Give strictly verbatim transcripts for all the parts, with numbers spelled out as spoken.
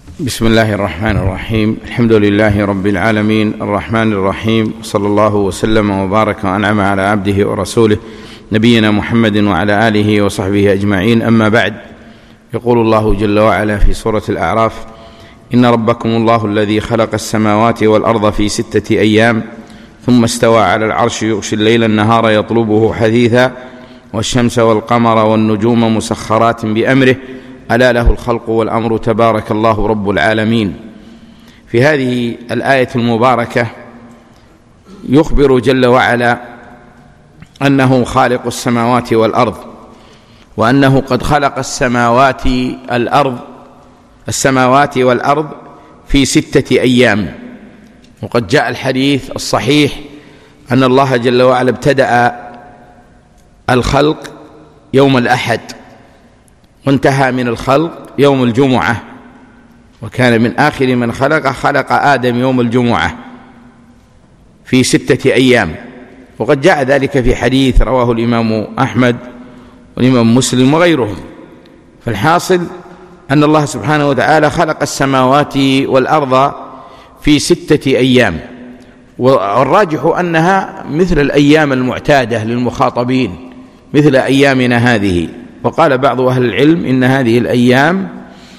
بسم الله الرحمن الرحيم. الحمد لله رب العالمين الرحمن الرحيم، صلى الله وسلم وبارك وأنعم على عبده ورسوله نبينا محمد وعلى آله وصحبه أجمعين. أما بعد، يقول الله جل وعلا في سورة الأعراف: إن ربكم الله الذي خلق السماوات والأرض في ستة أيام ثم استوى على العرش يغشي الليل النهار يطلبه حثيثا والشمس والقمر والنجوم مسخرات بأمره ألا له الخلق والأمر تبارك الله رب العالمين. في هذه الآية المباركة يخبر جل وعلا أنه خالق السماوات والأرض، وأنه قد خلق السماوات الأرض السماوات والأرض في ستة أيام. وقد جاء الحديث الصحيح أن الله جل وعلا ابتدأ الخلق يوم الأحد وانتهى من الخلق يوم الجمعة، وكان من آخر من خلق خلق آدم يوم الجمعة في ستة أيام. وقد جاء ذلك في حديث رواه الإمام أحمد والإمام مسلم وغيرهم. فالحاصل أن الله سبحانه وتعالى خلق السماوات والأرض في ستة أيام، والراجح أنها مثل الأيام المعتادة للمخاطبين، مثل أيامنا هذه. وقال بعض أهل العلم إن هذه الأيام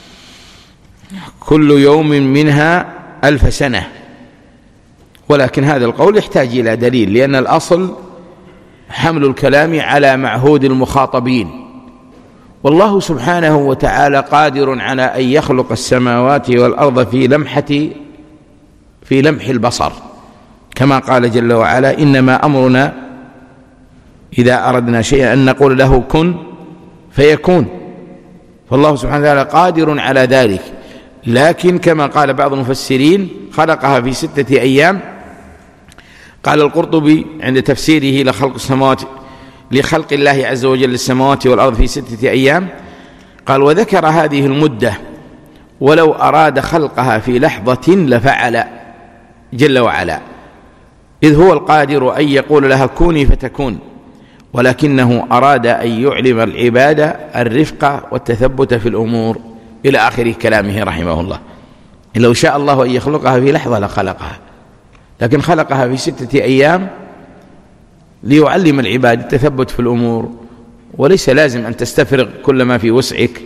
كل يوم منها ألف سنة، ولكن هذا القول يحتاج إلى دليل، لأن الأصل حمل الكلام على معهود المخاطبين. والله سبحانه وتعالى قادر على أن يخلق السماوات والأرض في لمحة في لمح البصر، كما قال جل وعلا: إنما أمرنا إذا أردنا شيئا أن نقول له كن فيكون. فالله سبحانه وتعالى قادر على ذلك، لكن كما قال بعض المفسرين خلقها في ستة أيام. قال القرطبي عند تفسيره لخلق السماوات لخلق الله عز وجل السماوات والأرض في ستة أيام، قال: وذكر هذه المدة ولو أراد خلقها في لحظة لفعل جل وعلا، إذ هو القادر أن يقول لها كوني فتكون، ولكنه أراد أن يعلم العباد الرفق والتثبت في الأمور، إلى آخر كلامه رحمه الله. لو شاء الله أن يخلقها في لحظة لخلقها، لكن خلقها في ستة أيام ليعلم العباد التثبت في الأمور، وليس لازم أن تستفرغ كل ما في وسعك،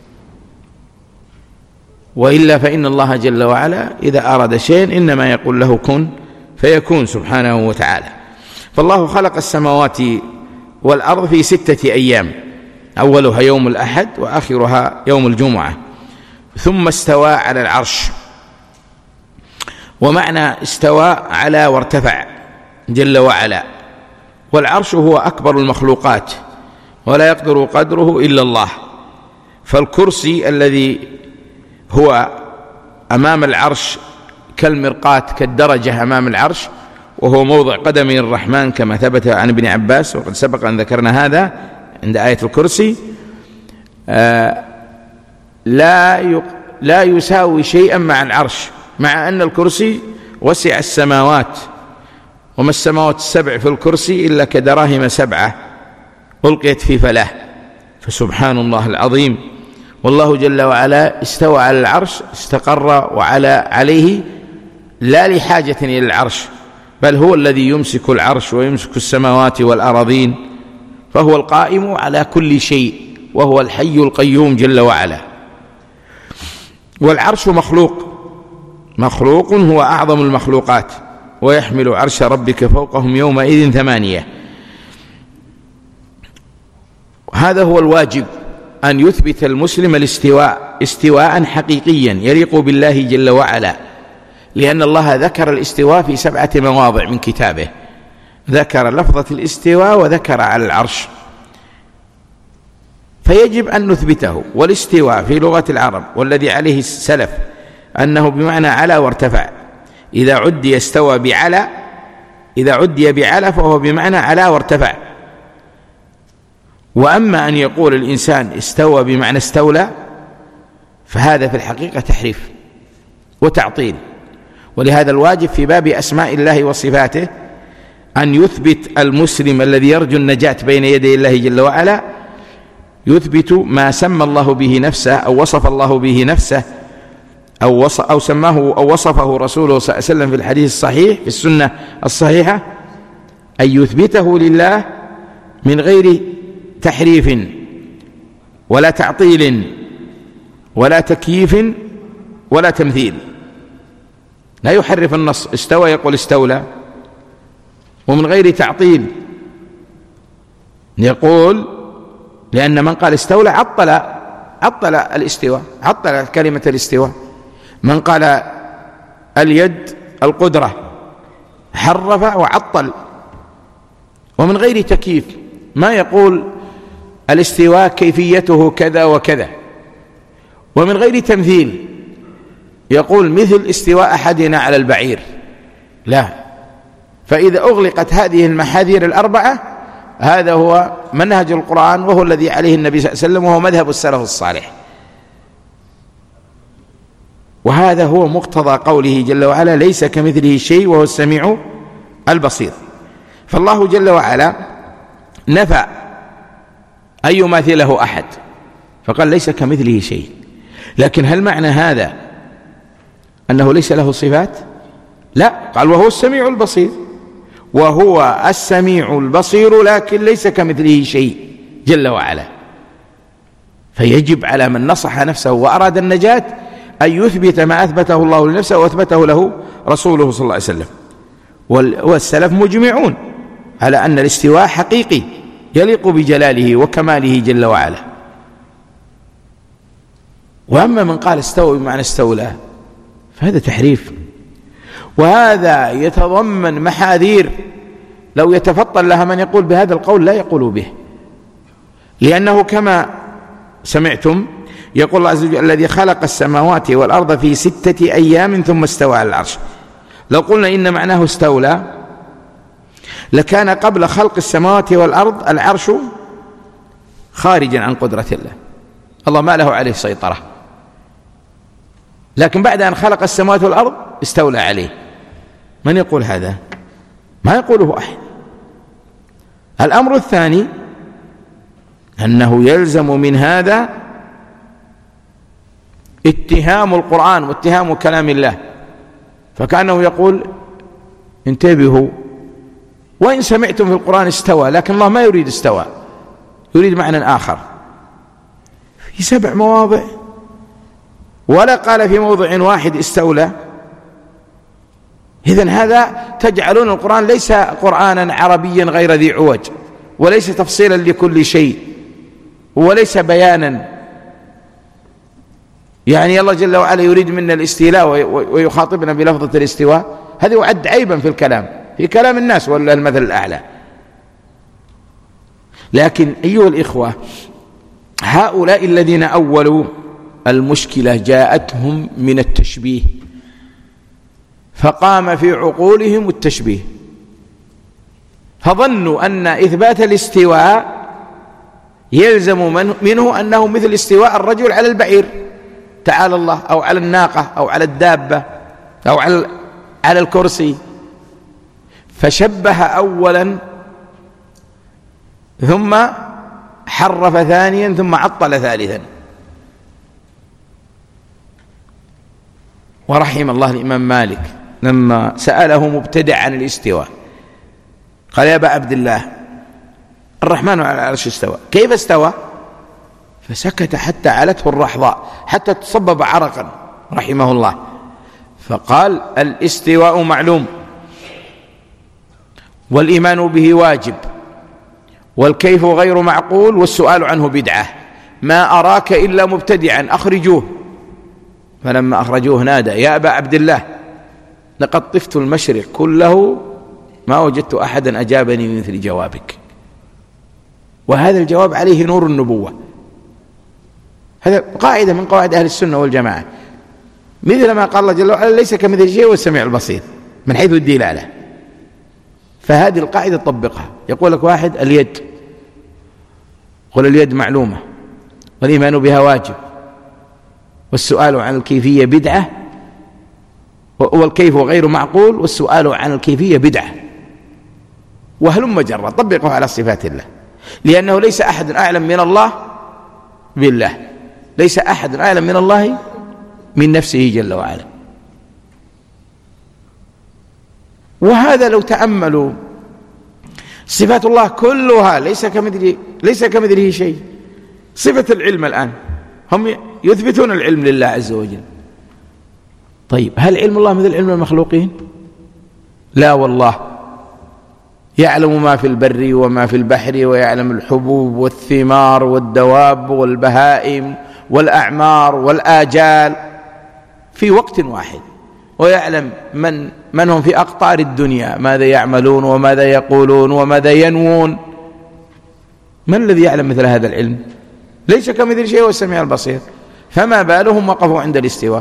وإلا فإن الله جل وعلا إذا أراد شيء إنما يقول له كن فيكون سبحانه وتعالى. فالله خلق السماوات والأرض في ستة أيام، أولها يوم الأحد وآخرها يوم الجمعة، ثم استوى على العرش. ومعنى استوى على وارتفع جل وعلا، والعرش هو أكبر المخلوقات ولا يقدر قدره إلا الله. فالكرسي الذي هو أمام العرش كالمرقاة كالدرجة أمام العرش، وهو موضع قدم الرحمن كما ثبت عن ابن عباس، وقد سبق أن ذكرنا هذا عند آية الكرسي. آه لا لا يساوي شيئا مع العرش، مع أن الكرسي وسع السماوات، وما السماوات السبع في الكرسي إلا كدراهم سبعة ألقيت في فلاه، فسبحان الله العظيم. والله جل وعلا استوى على العرش، استقر وعلى عليه لا لحاجة إلى العرش، بل هو الذي يمسك العرش ويمسك السماوات والأراضين، فهو القائم على كل شيء، وهو الحي القيوم جل وعلا. والعرش مخلوق مخلوق هو أعظم المخلوقات، ويحمل عرش ربك فوقهم يومئذ ثمانية. هذا هو الواجب، أن يثبت المسلم الاستواء استواء حقيقيا يليق بالله جل وعلا، لأن الله ذكر الاستواء في سبعة مواضع من كتابه، ذكر لفظة الاستواء وذكر على العرش، فيجب أن نثبته. والاستواء في لغة العرب والذي عليه السلف أنه بمعنى على وارتفع، إذا عدي استوى بعلى إذا عدي بعلى فهو بمعنى على وارتفع. وأما أن يقول الإنسان استوى بمعنى استولى، فهذا في الحقيقة تحريف وتعطيل. ولهذا الواجب في باب أسماء الله وصفاته أن يثبت المسلم الذي يرجو النجاة بين يدي الله جل وعلا، يثبت ما سمى الله به نفسه أو وصف الله به نفسه أو, وص أو سماه أو وصفه رسوله صلى الله عليه وسلم في الحديث الصحيح في السنة الصحيحة أن يثبته لله من غير تحريف ولا تعطيل ولا تكييف ولا تمثيل. لا يحرف النص، استوى يقول استولى، ومن غير تعطيل يقول، لأن من قال استولى عطل عطل الاستواء، عطل كلمة الاستواء. من قال اليد القدرة حرف وعطل. ومن غير تكييف، ما يقول الاستواء كيفيته كذا وكذا. ومن غير تمثيل، يقول مثل استواء أحدنا على البعير، لا. فإذا أغلقت هذه المحاذير الأربعة، هذا هو منهج القرآن، وهو الذي عليه النبي صلى الله عليه وسلم، وهو مذهب السلف الصالح. وهذا هو مقتضى قوله جل وعلا: ليس كمثله شيء وهو السميع البصير. فالله جل وعلا نفى أن يماثله أحد، فقال ليس كمثله شيء. لكن هل معنى هذا أنه ليس له صفات؟ لا، قال وهو السميع البصير، وهو السميع البصير، لكن ليس كمثله شيء جل وعلا. فيجب على من نصح نفسه وأراد النجاة أن يثبت ما أثبته الله لنفسه وأثبته له رسوله صلى الله عليه وسلم. والسلف مجمعون على أن الاستواء حقيقي يليق بجلاله وكماله جل وعلا. وأما من قال استوى بمعنى استولى فهذا تحريف، وهذا يتضمن محاذير لو يتفطن لها من يقول بهذا القول لا يقول به. لأنه كما سمعتم يقول الله عز وجل: الذي خلق السماوات والأرض في ستة أيام ثم استوى على العرش. لو قلنا إن معناه استولى لكان قبل خلق السماوات والأرض العرش خارجا عن قدرة الله، الله ما له عليه سيطرة، لكن بعد أن خلق السماوات والأرض استولى عليه. من يقول هذا؟ ما يقوله أحد. الأمر الثاني أنه يلزم من هذا اتهام القرآن واتهام كلام الله، فكأنه يقول انتبهوا، وإن سمعتم في القرآن استوى، لكن الله ما يريد استوى، يريد معنى آخر في سبع مواضع، ولا قال في موضع واحد استولى. إذن هذا تجعلون القرآن ليس قرآنا عربيا غير ذي عوج، وليس تفصيلا لكل شيء، وليس بيانا. يعني الله جل وعلا يريد منا الاستيلاء ويخاطبنا بلفظة الاستواء، هذا يعد عيبا في الكلام، في كلام الناس ولا المثل الأعلى. لكن أيها الإخوة، هؤلاء الذين أولوا المشكلة جاءتهم من التشبيه، فقام في عقولهم التشبيه، فظنوا أن إثبات الاستواء يلزم منه أنه مثل استواء الرجل على البعير تعالى الله، أو على الناقة، أو على الدابة، أو على على الكرسي. فشبه أولا ثم حرف ثانيا ثم عطل ثالثا. ورحم الله الإمام مالك لما سأله مبتدع عن الاستواء قال: يا أبا عبد الله، الرحمن على العرش استوى، كيف استوى؟ فسكت حتى علته الرحضاء، حتى تصبب عرقا رحمه الله. فقال: الاستواء معلوم، والإيمان به واجب، والكيف غير معقول، والسؤال عنه بدعة، ما أراك إلا مبتدعا، أخرجوه. فلما أخرجوه نادى: يا أبا عبد الله، لقد طفت المشرق كله ما وجدت أحدا أجابني من مثل جوابك. وهذا الجواب عليه نور النبوة. هذا قاعدة من قواعد أهل السنة والجماعة، مثل ما قال الله جل وعلا: ليس كمثل شيء والسميع البصير، من حيث الدلالة. فهذه القاعدة تطبقها. يقول لك واحد اليد، قل اليد معلومة، والإيمان بها واجب، والسؤال عن الكيفية بدعة، والكيف غير معقول، والسؤال عن الكيفية بدعة، وهلم جرا، طبقه على صفات الله، لأنه ليس أحد أعلم من الله بالله، ليس أحد أعلم من الله من نفسه جل وعلا. وهذا لو تأملوا صفات الله كلها ليس كمثله ليس كمثله شيء. صفة العلم الآن هم يثبتون العلم لله عز وجل. طيب هل علم الله مثل علم المخلوقين؟ لا والله، يعلم ما في البر وما في البحر، ويعلم الحبوب والثمار والدواب والبهائم والأعمار والآجال في وقت واحد، ويعلم من من هم في أقطار الدنيا ماذا يعملون وماذا يقولون وماذا ينوون. من الذي يعلم مثل هذا العلم؟ ليس كمثل شيء، هو السميع البصير. فما بالهم وقفوا عند الاستواء؟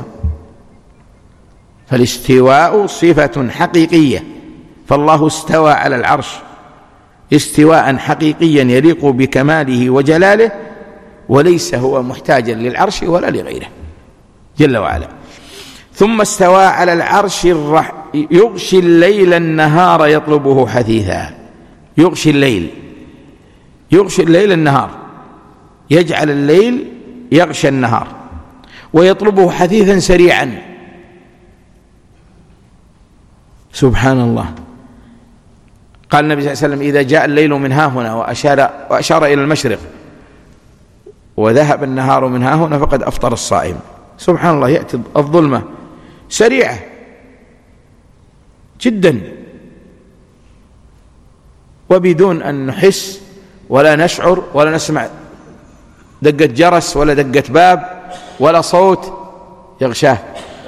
فالاستواء صفة حقيقية، فالله استوى على العرش استواء حقيقيا يليق بكماله وجلاله، وليس هو محتاجا للعرش ولا لغيره جل وعلا. ثم استوى على العرش الرح... يغشي الليل النهار يطلبه حثيثا. يغشي الليل يغشي الليل النهار، يجعل الليل يغشى النهار ويطلبه حثيثا سريعا. سبحان الله. قال النبي صلى الله عليه وسلم: إذا جاء الليل من ها هنا وأشار, وأشار إلى المشرق وذهب النهار من ها هنا فقد أفطر الصائم. سبحان الله، يأتي الظلمة سريعة جدا وبدون أن نحس ولا نشعر ولا نسمع دقة جرس ولا دقة باب ولا صوت يغشاه،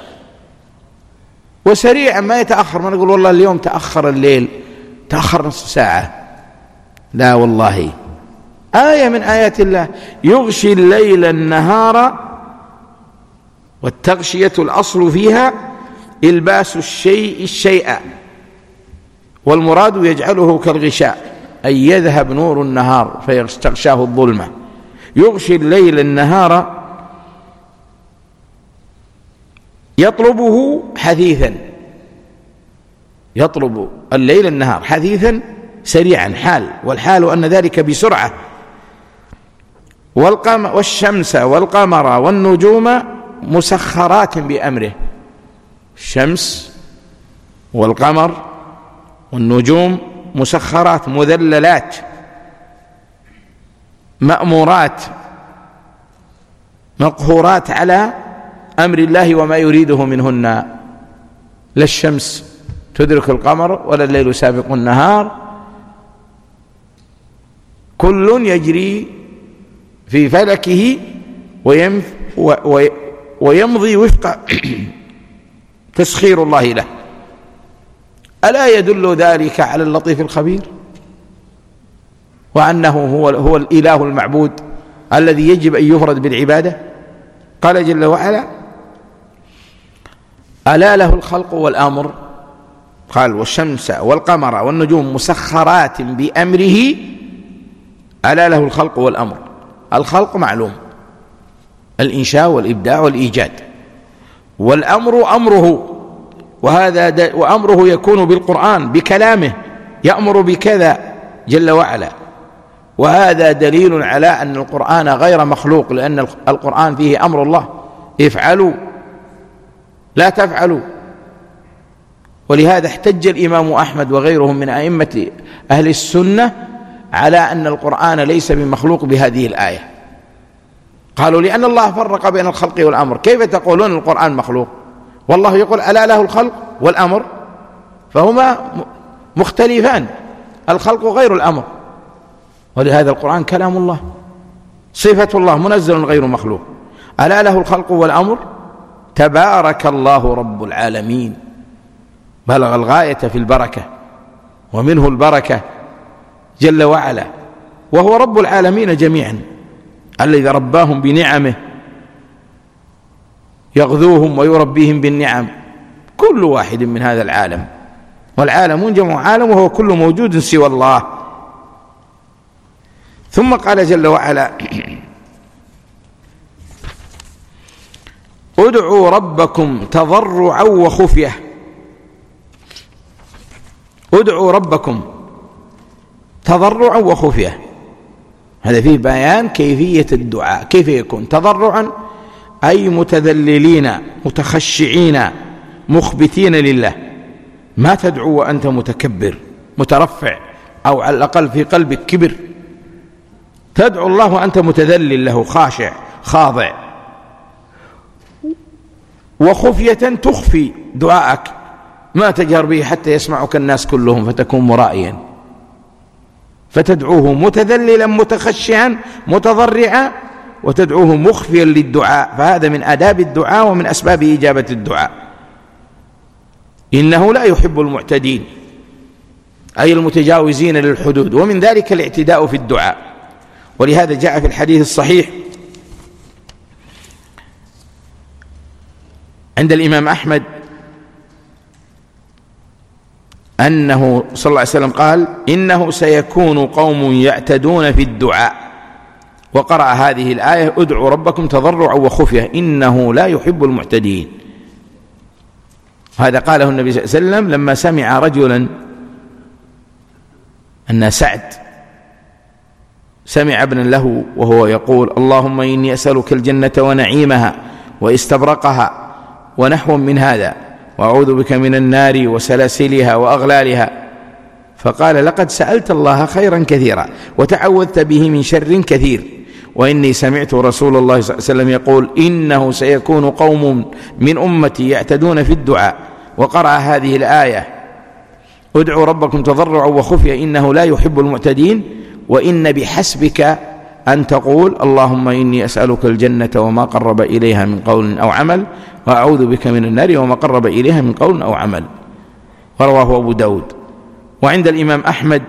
وسريعا ما يتأخر. ما نقول والله اليوم تأخر الليل، تأخر نصف ساعة، لا والله، آية من آيات الله. يغشي الليل النهار، والتغشية الأصل فيها إلباس الشيء الشيء، والمراد يجعله كالغشاء، أي يذهب نور النهار فيغشاه الظلمة. يغشي الليل النهار يطلبه حثيثا، يطلب الليل النهار حثيثا سريعا، حال، والحال أن ذلك بسرعة. والقمر والشمس والقمر والنجوم مسخرات بأمره. الشمس والقمر والنجوم مسخرات، مذللات، مأمورات، مقهورات على أمر الله وما يريده منهن. لا الشمس تدرك القمر ولا الليل سابق النهار، كل يجري في فلكه ويمضي وفق تسخير الله له. ألا يدل ذلك على اللطيف الخبير، وأنه هو, هو الإله المعبود الذي يجب أن يفرد بالعبادة؟ قال جل وعلا: ألا له الخلق والأمر. قال: والشمس والقمر والنجوم مسخرات بأمره. ألا له الخلق والأمر. الخلق معلوم، الإنشاء والإبداع والإيجاد، والأمر أمره، وهذا وأمره يكون بالقرآن بكلامه، يأمر بكذا جل وعلا. وهذا دليل على أن القرآن غير مخلوق، لأن القرآن فيه أمر الله: افعلوا لا تفعلوا. ولهذا احتج الإمام أحمد وغيرهم من أئمة أهل السنة على أن القرآن ليس بمخلوق بهذه الآية. قالوا: لأن الله فرق بين الخلق والأمر، كيف تقولون القرآن مخلوق والله يقول ألا له الخلق والأمر؟ فهما مختلفان، الخلق غير الأمر. ولهذا القرآن كلام الله، صفة الله، منزل غير مخلوق. ألا له الخلق والأمر، تبارك الله رب العالمين، بلغ الغاية في البركة، ومنه البركة جل وعلا، وهو رب العالمين جميعا، الذي رباهم بنعمه، يغذوهم ويربيهم بالنعم، كل واحد من هذا العالم، والعالمون جمع عالم، وهو كل موجود سوى الله. ثم قال جل وعلا: ادعوا ربكم تضرعا وخفية. ادعوا ربكم تضرعا وخفية، هذا فيه بيان كيفية الدعاء، كيف يكون تضرعا، أي متذللين متخشعين مخبتين لله. ما تدعو وأنت متكبر مترفع أو على الأقل في قلبك كبر، تدعو الله وأنت متذلل له خاشع خاضع. وخفية تخفي دعاءك، ما تجهر به حتى يسمعك الناس كلهم فتكون مرائيا، فتدعوه متذللا متخشعا متضرعا، وتدعوه مخفيا للدعاء، فهذا من آداب الدعاء ومن أسباب إجابة الدعاء. إنه لا يحب المعتدين أي المتجاوزين للحدود، ومن ذلك الاعتداء في الدعاء. ولهذا جاء في الحديث الصحيح عند الإمام أحمد أنه صلى الله عليه وسلم قال: إنه سيكون قوم يعتدون في الدعاء، وقرأ هذه الآية: ادعوا ربكم تضرعا وخفية إنه لا يحب المعتدين. هذا قاله النبي صلى الله عليه وسلم لما سمع رجلا أن سعد سمع ابنا له وهو يقول: اللهم إني أسألك الجنة ونعيمها واستبرقها ونحو من هذا، وأعوذ بك من النار وسلاسلها وأغلالها. فقال: لقد سألت الله خيرا كثيرا وتعوذت به من شر كثير، وإني سمعت رسول الله صلى الله عليه وسلم يقول: إنه سيكون قوم من أمتي يعتدون في الدعاء، وقرأ هذه الآية: ادعوا ربكم تضرعا وخفيا إنه لا يحب المعتدين. وإن بحسبك أن تقول: اللهم إني أسألك الجنة وما قرب إليها من قول أو عمل، وأعوذ بك من النار وما قرب إليها من قول أو عمل. ورواه أبو داود. وعند الإمام أحمد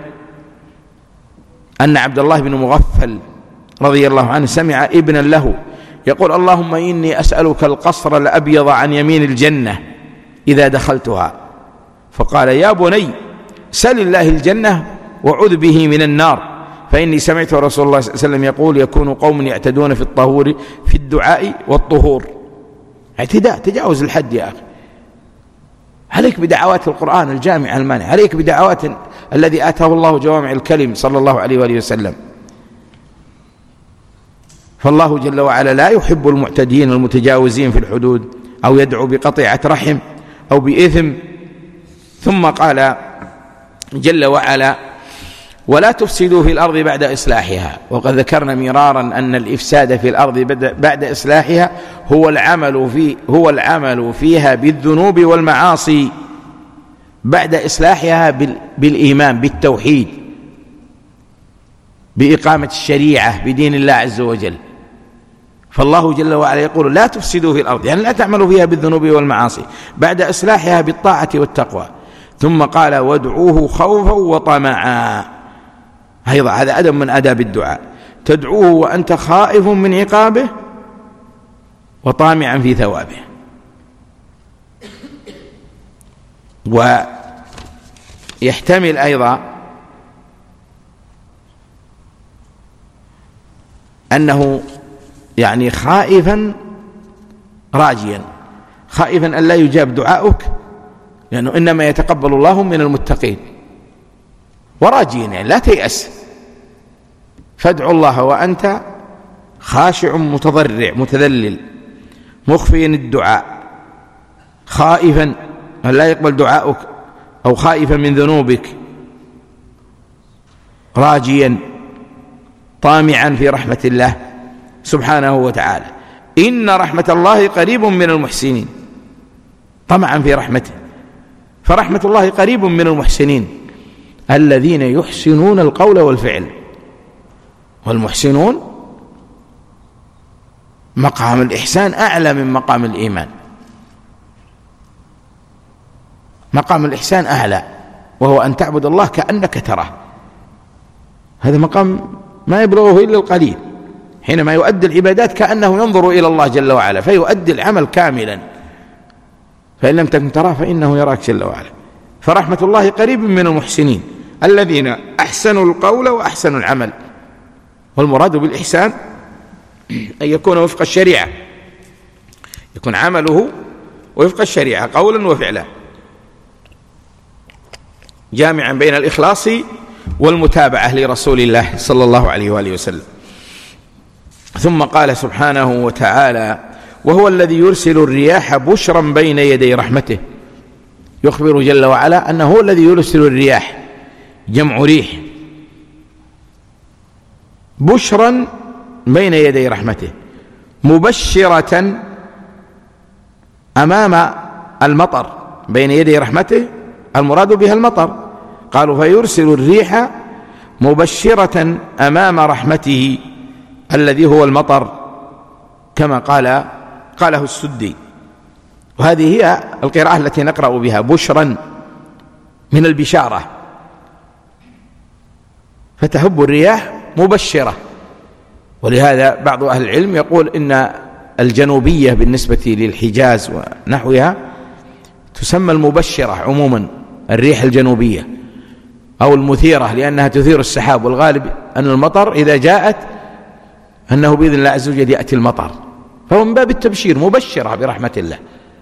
أن عبد الله بن مغفل رضي الله عنه سمع ابنا له يقول: اللهم إني أسألك القصر الأبيض عن يمين الجنة إذا دخلتها. فقال: يا بني سل الله الجنة وعذ به من النار، فإني سمعت رسول الله صلى الله عليه وسلم يقول: يكون قوم يعتدون في الطهور في الدعاء والطهور. اعتداء، تجاوز الحد يا أخي. عليك بدعوات القرآن الجامع المانع، عليك بدعوات الذي آتاه الله جوامع الكلم صلى الله عليه وآله وسلم. فالله جل وعلا لا يحب المعتدين المتجاوزين في الحدود، أو يدعو بقطيعة رحم أو بإثم. ثم قال جل وعلا: ولا تفسدوا في الأرض بعد إصلاحها. وقد ذكرنا مرارا أن الإفساد في الأرض بعد إصلاحها هو العمل في هو العمل فيها بالذنوب والمعاصي بعد إصلاحها بالإيمان بالتوحيد، بإقامة الشريعة بدين الله عز وجل. فالله جل وعلا يقول: لا تفسدوا في الأرض، يعني لا تعملوا فيها بالذنوب والمعاصي بعد إصلاحها بالطاعة والتقوى. ثم قال: وادعوه خوفا وطمعا. أيضا هذا أدب من آداب الدعاء، تدعوه وأنت خائف من عقابه وطامعا في ثوابه. ويحتمل أيضا أنه يعني خائفا راجيا، خائفا أن لا يجاب دعاؤك، لأنه إنما يتقبل الله من المتقين، وراجيا يعني لا تيأس. فادعوا الله وأنت خاشع متضرع متذلل مخفي الدعاء، خائفا أن لا يقبل دعاؤك أو خائفا من ذنوبك، راجيا طامعا في رحمة الله سبحانه وتعالى. إن رحمة الله قريب من المحسنين، طمعا في رحمته. فرحمة الله قريب من المحسنين الذين يحسنون القول والفعل. والمحسنون مقام الإحسان أعلى من مقام الإيمان، مقام الإحسان أعلى، وهو أن تعبد الله كأنك تراه. هذا مقام ما يبلغه إلا القليل، حينما يؤدي العبادات كأنه ينظر إلى الله جل وعلا، فيؤدي العمل كاملا. فإن لم تكن تراه فإنه يراك جل وعلا. فرحمة الله قريب من المحسنين الذين أحسنوا القول وأحسنوا العمل. والمراد بالإحسان أن يكون وفق الشريعة، يكون عمله وفق الشريعة قولا وفعلا، جامعا بين الإخلاص والمتابعة لرسول الله صلى الله عليه وآله وسلم. ثم قال سبحانه وتعالى: وهو الذي يرسل الرياح بشرا بين يدي رحمته. يخبر جل وعلا أنه هو الذي يرسل الرياح، جمع ريح، بشرا بين يدي رحمته، مبشرة أمام المطر. بين يدي رحمته المراد بها المطر، قالوا فيرسل الريح مبشرة أمام رحمته الذي هو المطر، كما قال قاله السدي. وهذه هي القراءة التي نقرأ بها، بشرا من البشارة، فتهب الرياح مبشرة. ولهذا بعض أهل العلم يقول إن الجنوبية بالنسبة للحجاز ونحوها تسمى المبشرة عموما، الريح الجنوبية أو المثيرة، لأنها تثير السحاب، والغالب أن المطر إذا جاءت أنه بإذن الله عز وجل يأتي المطر، فهو من باب التبشير، مبشرة برحمة الله.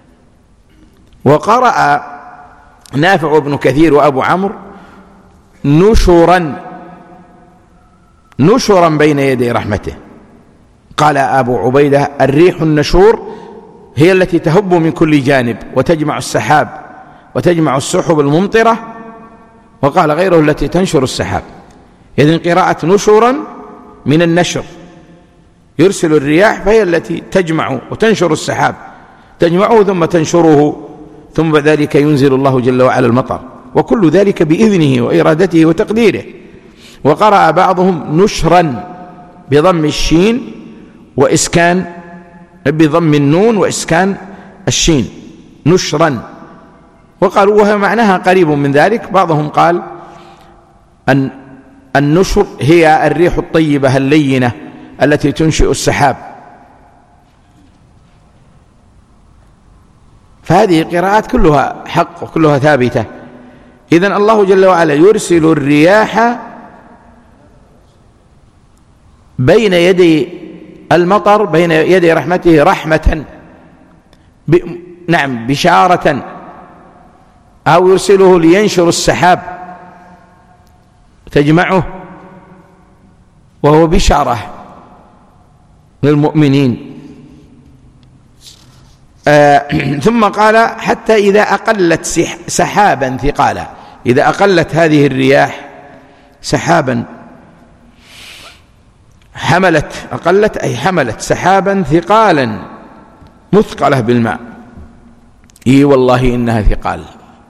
وقرأ نافع وابن كثير وأبو عمرو نشرا، نشرا بين يدي رحمته. قال أبو عبيدة الريح النشور هي التي تهب من كل جانب وتجمع السحاب وتجمع السحب الممطرة، وقال غيره التي تنشر السحاب. إذن قراءة نشرا من النشر، يرسل الرياح فهي التي تجمع وتنشر السحاب، تجمعه ثم تنشره، ثم بعد ذلك ينزل الله جل وعلا المطر، وكل ذلك بإذنه وإرادته وتقديره. وقرأ بعضهم نشرا بضم الشين وإسكان، بضم النون وإسكان الشين، نشرا. وقالوا وهي معناها قريب من ذلك. بعضهم قال أن النشر هي الريح الطيبة اللينة التي تنشئ السحاب. فهذه قراءات كلها حق وكلها ثابتة. إذن الله جل وعلا يرسل الرياح بين يدي المطر، بين يدي رحمته، رحمة ب... نعم بشارة، أو يرسله لينشر السحاب تجمعه، وهو بشارة للمؤمنين. آه ثم قال حتى إذا أقلت سحابا ثقالا، إذا أقلت هذه الرياح سحابا، حملت، أقلت أي حملت سحابا ثقالا مثقلة بالماء. إي والله إنها ثقال،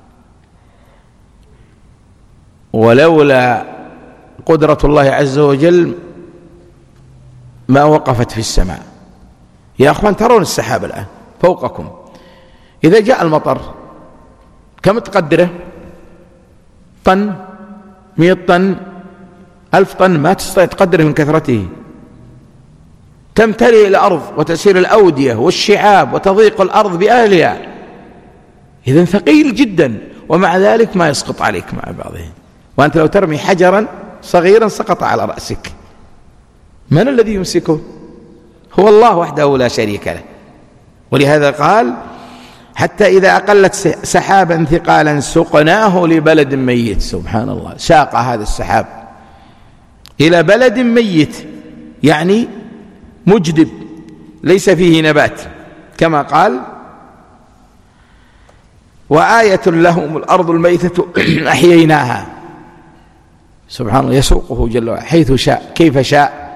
ولولا قدرة الله عز وجل ما وقفت في السماء. يا أخوان ترون السحاب الآن فوقكم، إذا جاء المطر كم تقدره؟ طن، مئة طن، ألف طن، ما تستطيع تقدره من كثرته. تمتلئ الأرض وتسير الأودية والشعاب وتضيق الأرض بأهلها، إذن ثقيل جدا، ومع ذلك ما يسقط عليك مع بعضه. وأنت لو ترمي حجرا صغيرا سقط على رأسك، من الذي يمسكه؟ هو الله وحده لا شريك له. ولهذا قال حتى إذا أقلت سحابا ثقالا سقناه لبلد ميت. سبحان الله، ساق هذا السحاب إلى بلد ميت، يعني مجدب ليس فيه نبات، كما قال وآية لهم الأرض الميتة أحييناها. سبحان الله، يسوقه جل وعلا حيث شاء كيف شاء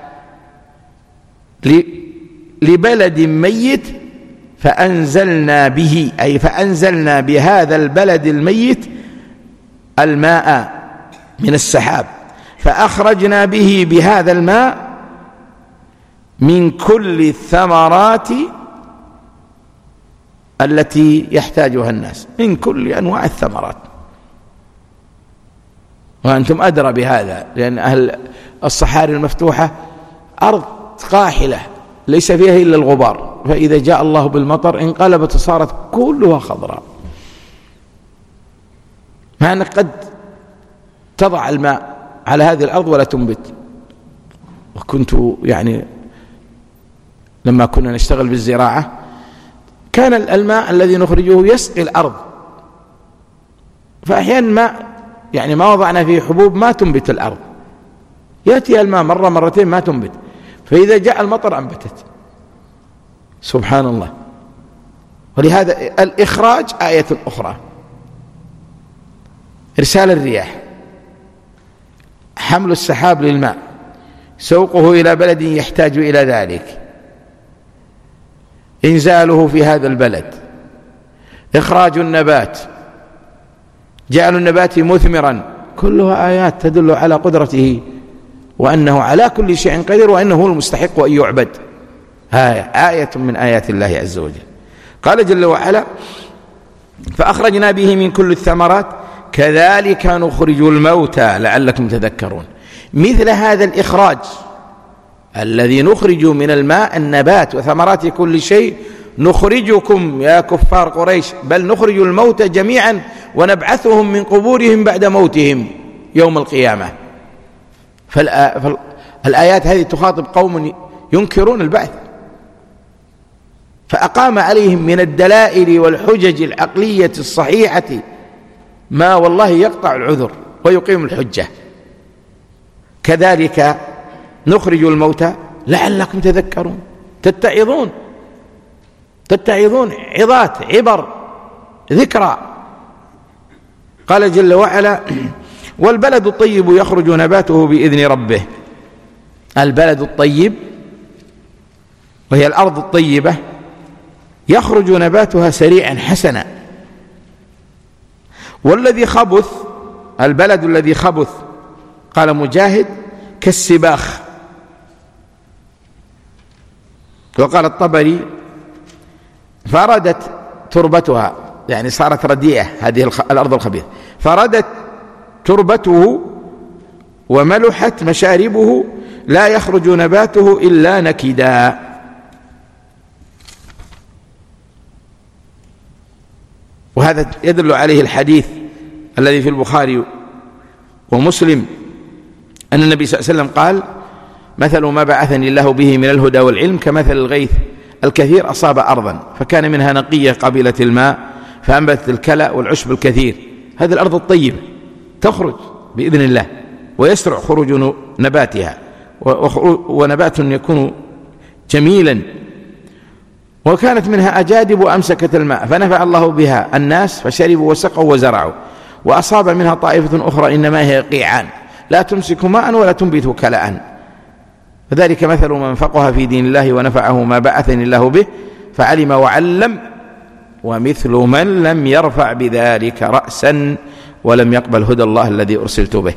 لبلد ميت فأنزلنا به، أي فأنزلنا بهذا البلد الميت الماء من السحاب، فأخرجنا به بهذا الماء من كل الثمرات التي يحتاجها الناس، من كل أنواع الثمرات. وأنتم أدرى بهذا، لأن أهل الصحاري المفتوحة أرض قاحلة ليس فيها إلا الغبار، فإذا جاء الله بالمطر انقلبت وصارت كلها خضراء، مع أنك قد تضع الماء على هذه الأرض ولا تنبت. وكنت يعني لما كنا نشتغل بالزراعة كان الماء الذي نخرجه يسقي الأرض، فأحيانا ما يعني ما وضعنا فيه حبوب ما تنبت الأرض، يأتي الماء مرة مرتين ما تنبت، فإذا جاء المطر أنبتت. سبحان الله. ولهذا الإخراج آية أخرى، إرسال الرياح، حمل السحاب للماء، سوقه إلى بلد يحتاج إلى ذلك، إنزاله في هذا البلد، إخراج النبات، جعل النبات مثمرا، كلها آيات تدل على قدرته وأنه على كل شيء قدير وأنه هو المستحق أن يعبد. آية آية من آيات الله عز وجل. قال جل وعلا: فأخرجنا به من كل الثمرات كذلك نخرج الموتى لعلكم تذكرون. مثل هذا الإخراج الذي نخرج من الماء النبات وثمرات كل شيء، نخرجكم يا كفار قريش، بل نخرج الموتى جميعا ونبعثهم من قبورهم بعد موتهم يوم القيامة. فالآيات هذه تخاطب قوم ينكرون البعث، فأقام عليهم من الدلائل والحجج العقلية الصحيحة ما والله يقطع العذر ويقيم الحجة. كذلك نخرج الموتى لعلكم تذكرون، تتعظون تتعظون عظات، عبر، ذكرى. قال جل وعلا: والبلد الطيب يخرج نباته بإذن ربه. البلد الطيب وهي الأرض الطيبة يخرج نباتها سريعا حسنا. والذي خبث، البلد الذي خبث، قال مجاهد: كالسباخ. وقال الطبري: فردت تربتها، يعني صارت رديئة هذه الأرض الخبيثة، فردت تربته وملحت مشاربه، لا يخرج نباته إلا نكدا. وهذا يدل عليه الحديث الذي في البخاري ومسلم أن النبي صلى الله عليه وسلم قال: مثل ما بعثني الله به من الهدى والعلم كمثل الغيث الكثير أصاب أرضا فكان منها نقية قابلة الماء فأنبتت الكلأ والعشب الكثير. هذه الأرض الطيبة تخرج بإذن الله ويسرع خروج نباتها، ونبات يكون جميلا. وكانت منها أجادب وأمسكت الماء فنفع الله بها الناس فشربوا وسقوا وزرعوا. وأصاب منها طائفة أخرى إنما هي قيعان لا تمسك ماء ولا تنبت كلأ. فذلك مثل من فقه في دين الله ونفعه ما بعثني الله به فعلم وعلم، ومثل من لم يرفع بذلك رأسا ولم يقبل هدى الله الذي أرسلت به.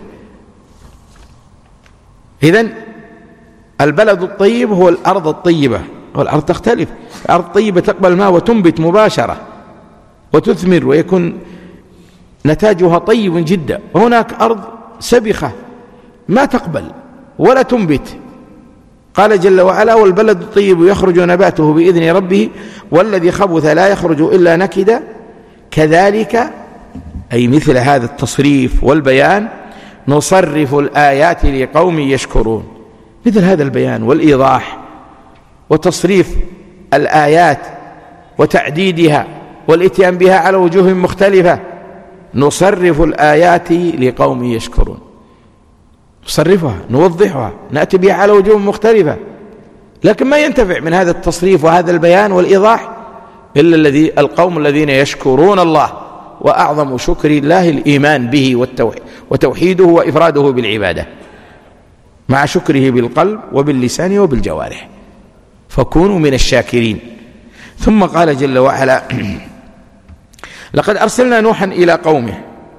إذن البلد الطيب هو الأرض الطيبة، والأرض تختلف، الأرض طيبة تقبل الماء وتنبت مباشرة وتثمر ويكون نتاجها طيب جدا، وهناك أرض سبخة ما تقبل ولا تنبت. قال جل وعلا: والبلد الطيب يخرج نباته بإذن ربه والذي خبث لا يخرج إلا نكدا. كذلك أي مثل هذا التصريف والبيان نصرف الآيات لقوم يشكرون. مثل هذا البيان والإيضاح وتصريف الآيات وتعديدها والإتيان بها على وجوه مختلفة، نصرف الآيات لقوم يشكرون. نصرفها، نوضحها، نأتي بها على وجوه مختلفة، لكن ما ينتفع من هذا التصريف وهذا البيان والإيضاح إلا الذي القوم الذين يشكرون الله. وأعظم شكر الله الإيمان به وتوحيده وإفراده بالعبادة مع شكره بالقلب وباللسان وبالجوارح، فكونوا من الشاكرين. ثم قال جل وعلا: لقد أرسلنا نوحا إلى قومه.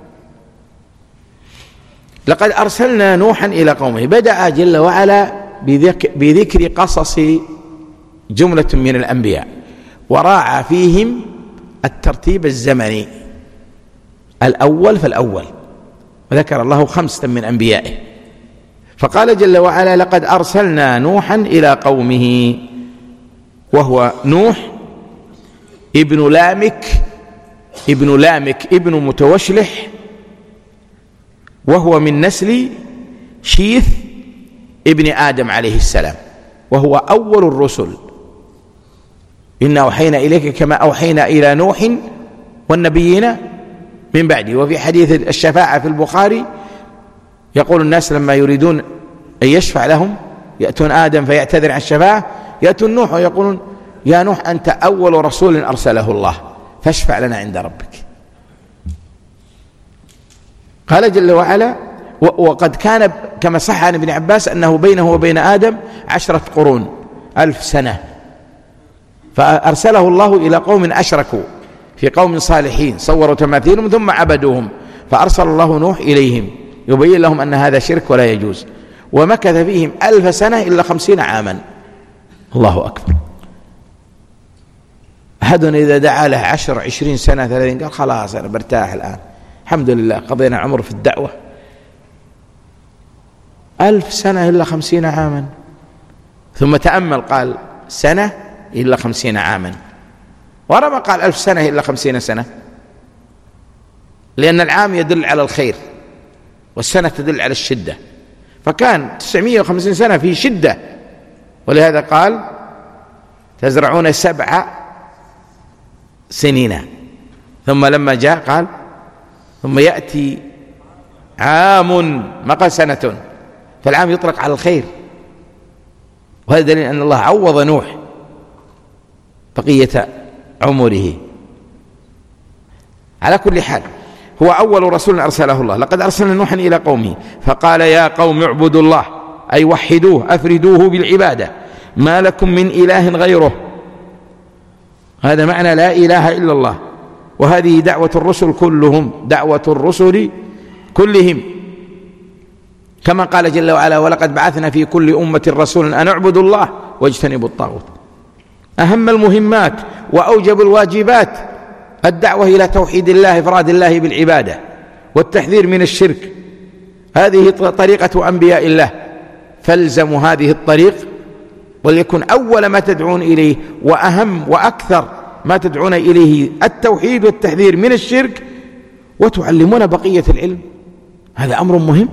لقد أرسلنا نوحا إلى قومه. بدأ جل وعلا بذكر قصص جملة من الأنبياء وراعى فيهم الترتيب الزمني الأول فالأول، وذكر الله خمسة من أنبيائه. فقال جل وعلا: لقد أرسلنا نوحا إلى قومه، وهو نوح ابن لامك ابن لامك ابن متوشلح، وهو من نسل شيث ابن آدم عليه السلام، وهو أول الرسل. إنا أوحينا إليك كما أوحينا إلى نوح والنبيين من بعده. وفي حديث الشفاعة في البخاري يقول الناس لما يريدون أن يشفع لهم يأتون آدم فيعتذر عن الشفاعة، يأتون نوح ويقولون يا نوح أنت أول رسول أرسله الله فاشفع لنا عند ربك. قال جل وعلا: وقد كان كما صح عن ابن عباس أنه بينه وبين آدم عشرة قرون ألف سنة، فأرسله الله إلى قوم أشركوا في قوم صالحين صوروا تماثيلهم ثم عبدوهم، فأرسل الله نوح إليهم يبين لهم أن هذا شرك ولا يجوز، ومكث فيهم ألف سنة إلا خمسين عاما. الله أكبر. أحدنا إذا دعا له عشر عشرين سنة ثلاثين قال خلاص أنا برتاح الآن الحمد لله قضينا عمر في الدعوة. ألف سنة إلا خمسين عاما. ثم تأمل قال سنة إلا خمسين عاما، ورما قال ألف سنة إلا خمسين سنة، لأن العام يدل على الخير والسنة تدل على الشدة، فكان تسعمائة وخمسين سنة في شدة، ولهذا قال تزرعون سبع سنين، ثم لما جاء قال ثم يأتي عام، ما قال سنة، فالعام يطلق على الخير، وهذا دليل أن الله عوض نوح بقية عمره. على كل حال هو أول رسول أرسله الله. لقد أرسلنا نوحا إلى قومه فقال يا قوم اعبدوا الله أي وحدوه أفردوه بالعبادة ما لكم من إله غيره. هذا معنى لا إله إلا الله، وهذه دعوة الرسل كلهم، دعوة الرسل كلهم، كما قال جل وعلا ولقد بعثنا في كل أمة رسولا أن اعبدوا الله واجتنبوا الطاغوت. أهم المهمات وأوجب الواجبات الدعوة إلى توحيد الله إفراد الله بالعبادة والتحذير من الشرك، هذه طريقة أنبياء الله، فالزموا هذه الطريق وليكن أول ما تدعون إليه وأهم وأكثر ما تدعون إليه التوحيد والتحذير من الشرك، وتعلمون بقية العلم، هذا أمر مهم.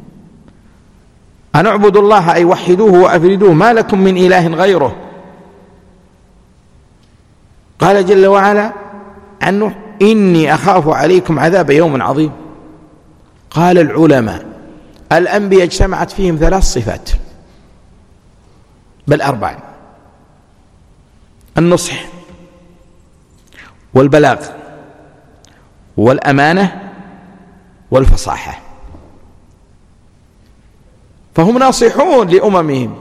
أن اعبدوا الله أي وحدوه وأفردوه ما لكم من إله غيره. قال جل وعلا عنه إني أخاف عليكم عذاب يوم عظيم. قال العلماء الأنبياء اجتمعت فيهم ثلاث صفات بل أربع: النصح والبلاغ والأمانة والفصاحة، فهم ناصحون لأممهم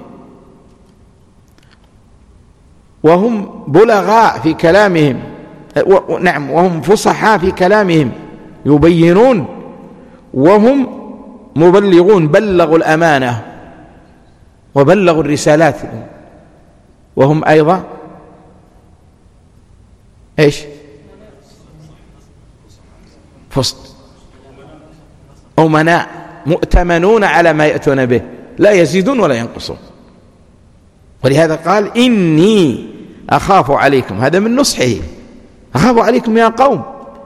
وهم بلغاء في كلامهم، نعم وهم فصحاء في كلامهم يبينون، وهم مبلغون بلغوا الأمانة وبلغوا الرسالات، وهم أيضا إيش فصل أمناء مؤتمنون على ما يأتون به لا يزيدون ولا ينقصون. ولهذا قال إني أخاف عليكم، هذا من نصحه، أخاف عليكم يا قوم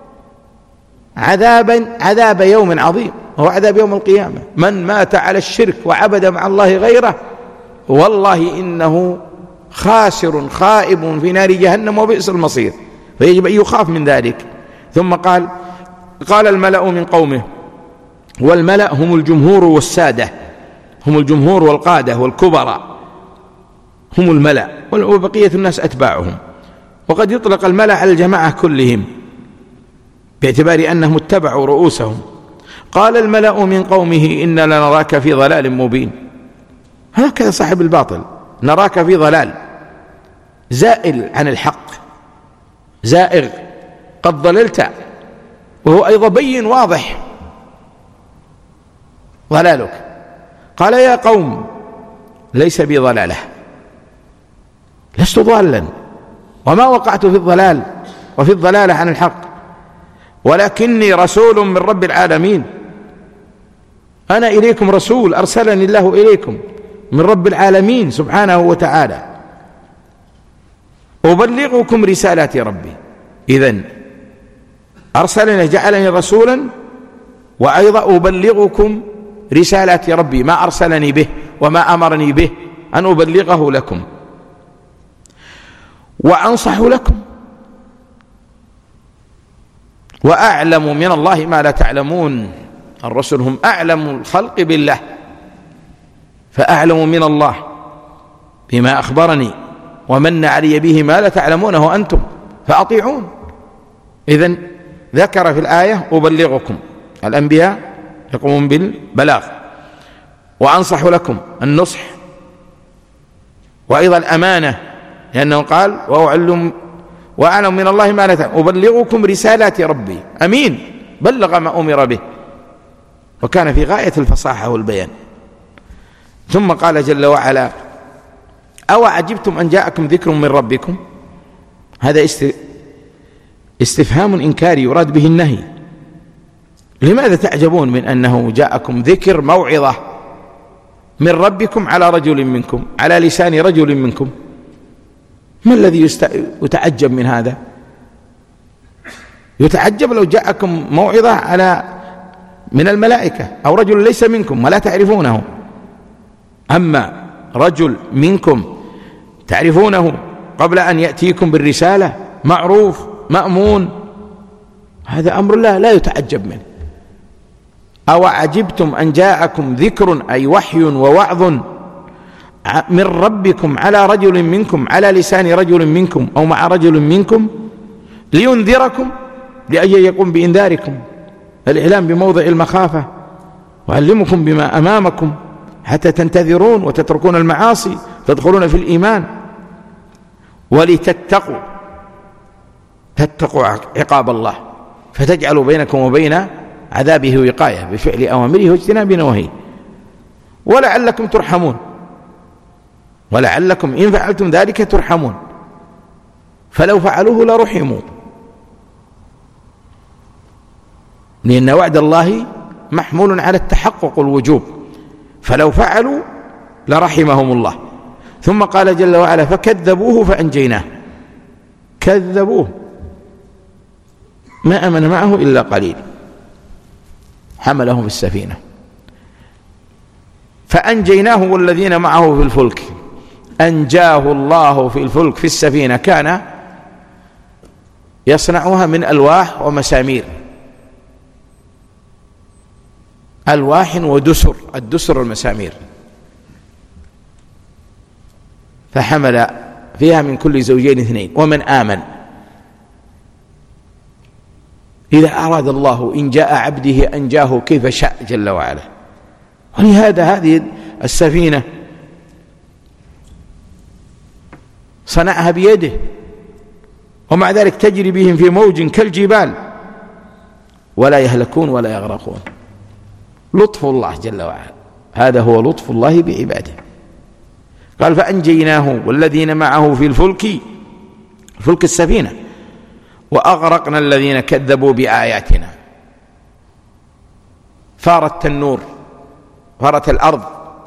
عذابا عذاب يوم عظيم، وهو عذاب يوم القيامة. من مات على الشرك وعبد مع الله غيره والله إنه خاسر خائب في نار جهنم وبئس المصير، فيجب أن يخاف من ذلك. ثم قال قال الملأ من قومه، والملأ هم الجمهور والسادة، هم الجمهور والقادة والكبراء، هم الملأ، وبقية الناس أتباعهم. وقد يطلق الملأ على الجماعة كلهم باعتبار أنهم اتبعوا رؤوسهم. قال الملأ من قومه إنا لنراك في ضلال مبين. هكذا صاحب الباطل، نراك في ضلال، زائل عن الحق، زائغ، قد ضللت، وهو أيضا بين واضح ضلالك. قال يا قوم ليس بي ضلالة، لست ضالا وما وقعت في الضلال وفي الضلالة عن الحق، ولكني رسول من رب العالمين، أنا إليكم رسول أرسلني الله إليكم من رب العالمين سبحانه وتعالى، أبلغكم رسالات ربي. إذن أرسلني جعلني رسولا، وأيضا أبلغكم رسالات ربي، ما أرسلني به وما أمرني به أن أبلغه لكم، وأنصح لكم، وأعلم من الله ما لا تعلمون. الرسل هم أعلم الخلق بالله، فأعلم من الله بما أخبرني ومن علي به ما لا تعلمونه أنتم فأطيعون. إذن ذكر في الآية أبلغكم، الأنبياء يقومون بالبلاغ، وأنصح لكم النصح، وأيضا الأمانة، لأنه قال وأعلم وأعلم من الله ما لا تعلمون، أبلغكم رسالات ربي، أمين بلغ ما أمر به، وكان في غاية الفصاحة والبيان. ثم قال جل وعلا أو عجبتم أن جاءكم ذكر من ربكم، هذا استفهام إنكاري يراد به النهي. لماذا تعجبون من أنه جاءكم ذكر موعظة من ربكم على رجل منكم، على لسان رجل منكم؟ ما الذي يتعجب من هذا؟ يتعجب لو جاءكم موعظة على من الملائكة أو رجل ليس منكم ولا تعرفونه، أما رجل منكم تعرفونه قبل أن يأتيكم بالرسالة، معروف مأمون، هذا أمر الله لا يتعجب منه. أو عجبتم أن جاءكم ذكر أي وحي ووعظ من ربكم على رجل منكم، على لسان رجل منكم أو مع رجل منكم، لينذركم، لأجل يقوم بإنذاركم، الإعلام بموضع المخافة، وعلمكم بما أمامكم حتى تنتذرون وتتركون المعاصي تدخلون في الإيمان، ولتتقوا، تتقوا عقاب الله، فتجعلوا بينكم وبين عذابه وقاية بفعل أوامره واجتناب نواهيه، ولعلكم ترحمون، ولعلكم إن فعلتم ذلك ترحمون، فلو فعلوه لرحموا، لأن وعد الله محمول على التحقق والوجوب، فلو فعلوا لرحمهم الله. ثم قال جل وعلا فكذبوه فأنجيناه، كذبوه ما أمن معه إلا قليل، حملهم في السفينة فأنجيناه والذين معه في الفلك، أنجاه الله في الفلك في السفينة، كان يصنعها من ألواح ومسامير، ألواح ودسر، الدسر المسامير، فحمل فيها من كل زوجين اثنين ومن آمن. إذا أراد الله إن جاء عبده أنجاه كيف شاء جل وعلا. ولهذا هذه السفينة صنعها بيده، ومع ذلك تجري بهم في موج كالجبال ولا يهلكون ولا يغرقون. لطف الله جل وعلا، هذا هو لطف الله بعباده. قال فأنجيناه والذين معه في الفلك، فلك السفينة، وأغرقنا الذين كذبوا بآياتنا. فارت التنور، فارت الأرض،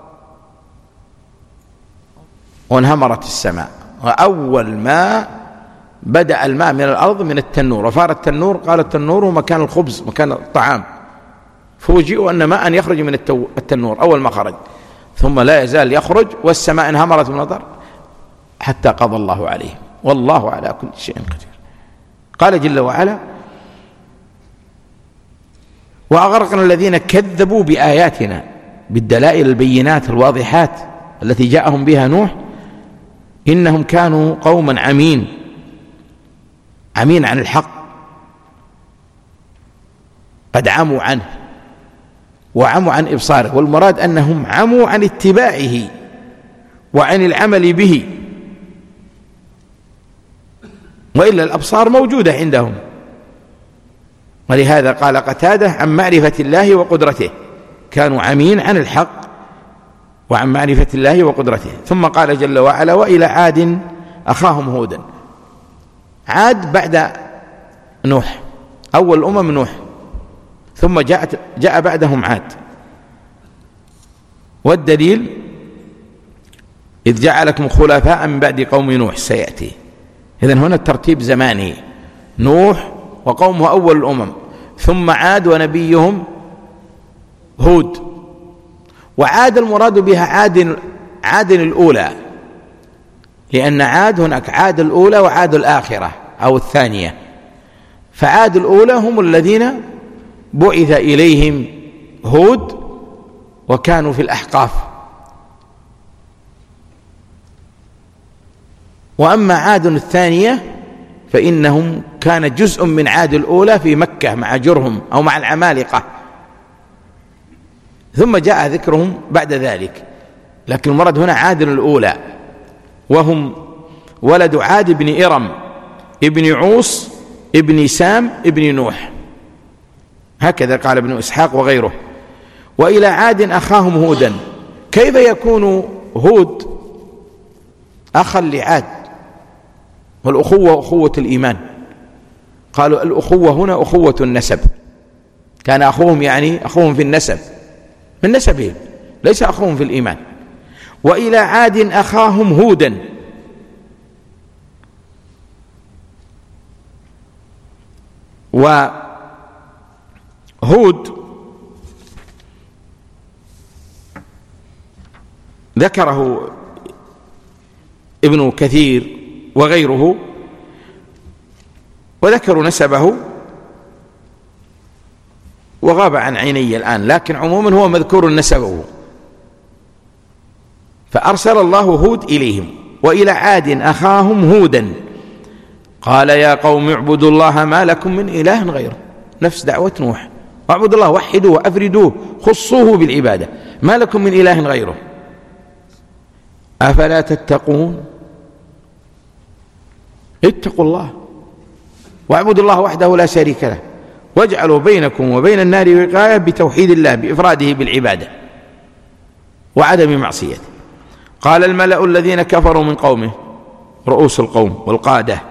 وانهمرت السماء، وأول ما بدأ الماء من الأرض من التنور، وفار التنور، قال التنور هو مكان الخبز، مكان الطعام، فوجئوا أن ماء يخرج من التنور أول ما خرج، ثم لا يزال يخرج، والسماء انهمرت من المطر حتى قضى الله عليه، والله على كل شيء قدير. قال جل وعلا وأغرقنا الذين كذبوا بآياتنا، بالدلائل البينات الواضحات التي جاءهم بها نوح، إنهم كانوا قوما عمين، عمين عن الحق، قد عموا عنه وعموا عن إبصاره، والمراد أنهم عموا عن اتباعه وعن العمل به، وإلا الأبصار موجودة عندهم. ولهذا قال قتادة عن معرفة الله وقدرته، كانوا عمين عن الحق وعن معرفة الله وقدرته. ثم قال جل وعلا وإلى عاد أخاهم هودا. عاد بعد نوح، أول الأمم نوح، ثم جاءت جاء بعدهم عاد، والدليل إذ جعلكم خلفاء من بعد قوم نوح سيأتي. إذن هنا الترتيب زماني، نوح وقومه أول الأمم، ثم عاد ونبيهم هود. وعاد المراد بها عاد عاد الأولى، لأن عاد هناك عاد الأولى وعاد الآخرة أو الثانية، فعاد الأولى هم الذين بعث إليهم هود وكانوا في الأحقاف، وأما عاد الثانية فإنهم كان جزء من عاد الأولى في مكة مع جرهم أو مع العمالقة، ثم جاء ذكرهم بعد ذلك، لكن المراد هنا عاد الأولى، وهم ولد عاد بن إرم ابن عوص ابن سام ابن نوح، هكذا قال ابن إسحاق وغيره. وإلى عاد أخاهم هودا. كيف يكون هود أخا لعاد؟ والأخوة أخوة الإيمان. قالوا الأخوة هنا أخوة النسب، كان أخوهم يعني أخوهم في النسب من نسبهم، ليس أخوهم في الإيمان. وإلى عاد أخاهم هودا. وهود ذكره ابن كثير وغيره وذكروا نسبه وغاب عن عيني الآن، لكن عموما هو مذكور نسبه. فأرسل الله هود إليهم. وإلى عاد أخاهم هودا قال يا قوم اعبدوا الله ما لكم من إله غيره، نفس دعوة نوح، اعبدوا الله وحدوه وأفردوه خصوه بالعبادة، ما لكم من إله غيره أفلا تتقون. اتقوا الله واعبدوا الله وحده لا شريك له واجعلوا بينكم وبين النار وقاية بتوحيد الله بإفراده بالعبادة وعدم معصيته. قال الملأ الذين كفروا من قومه، رؤوس القوم والقادة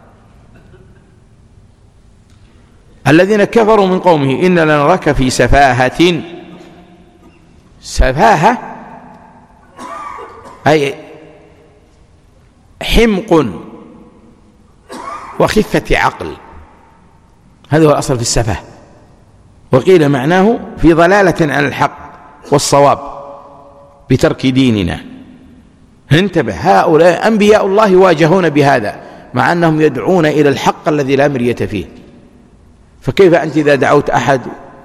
الذين كفروا من قومه إن لنراك في سفاهة. سفاهة أي حمق وخفة عقل، هذا هو الأصل في السفاه. وقيل معناه في ضلالة عن الحق والصواب بترك ديننا. انتبه، هؤلاء أنبياء الله واجهون بهذا مع أنهم يدعون إلى الحق الذي لا مرية فيه. فكيف أنت إذا دعوت أحد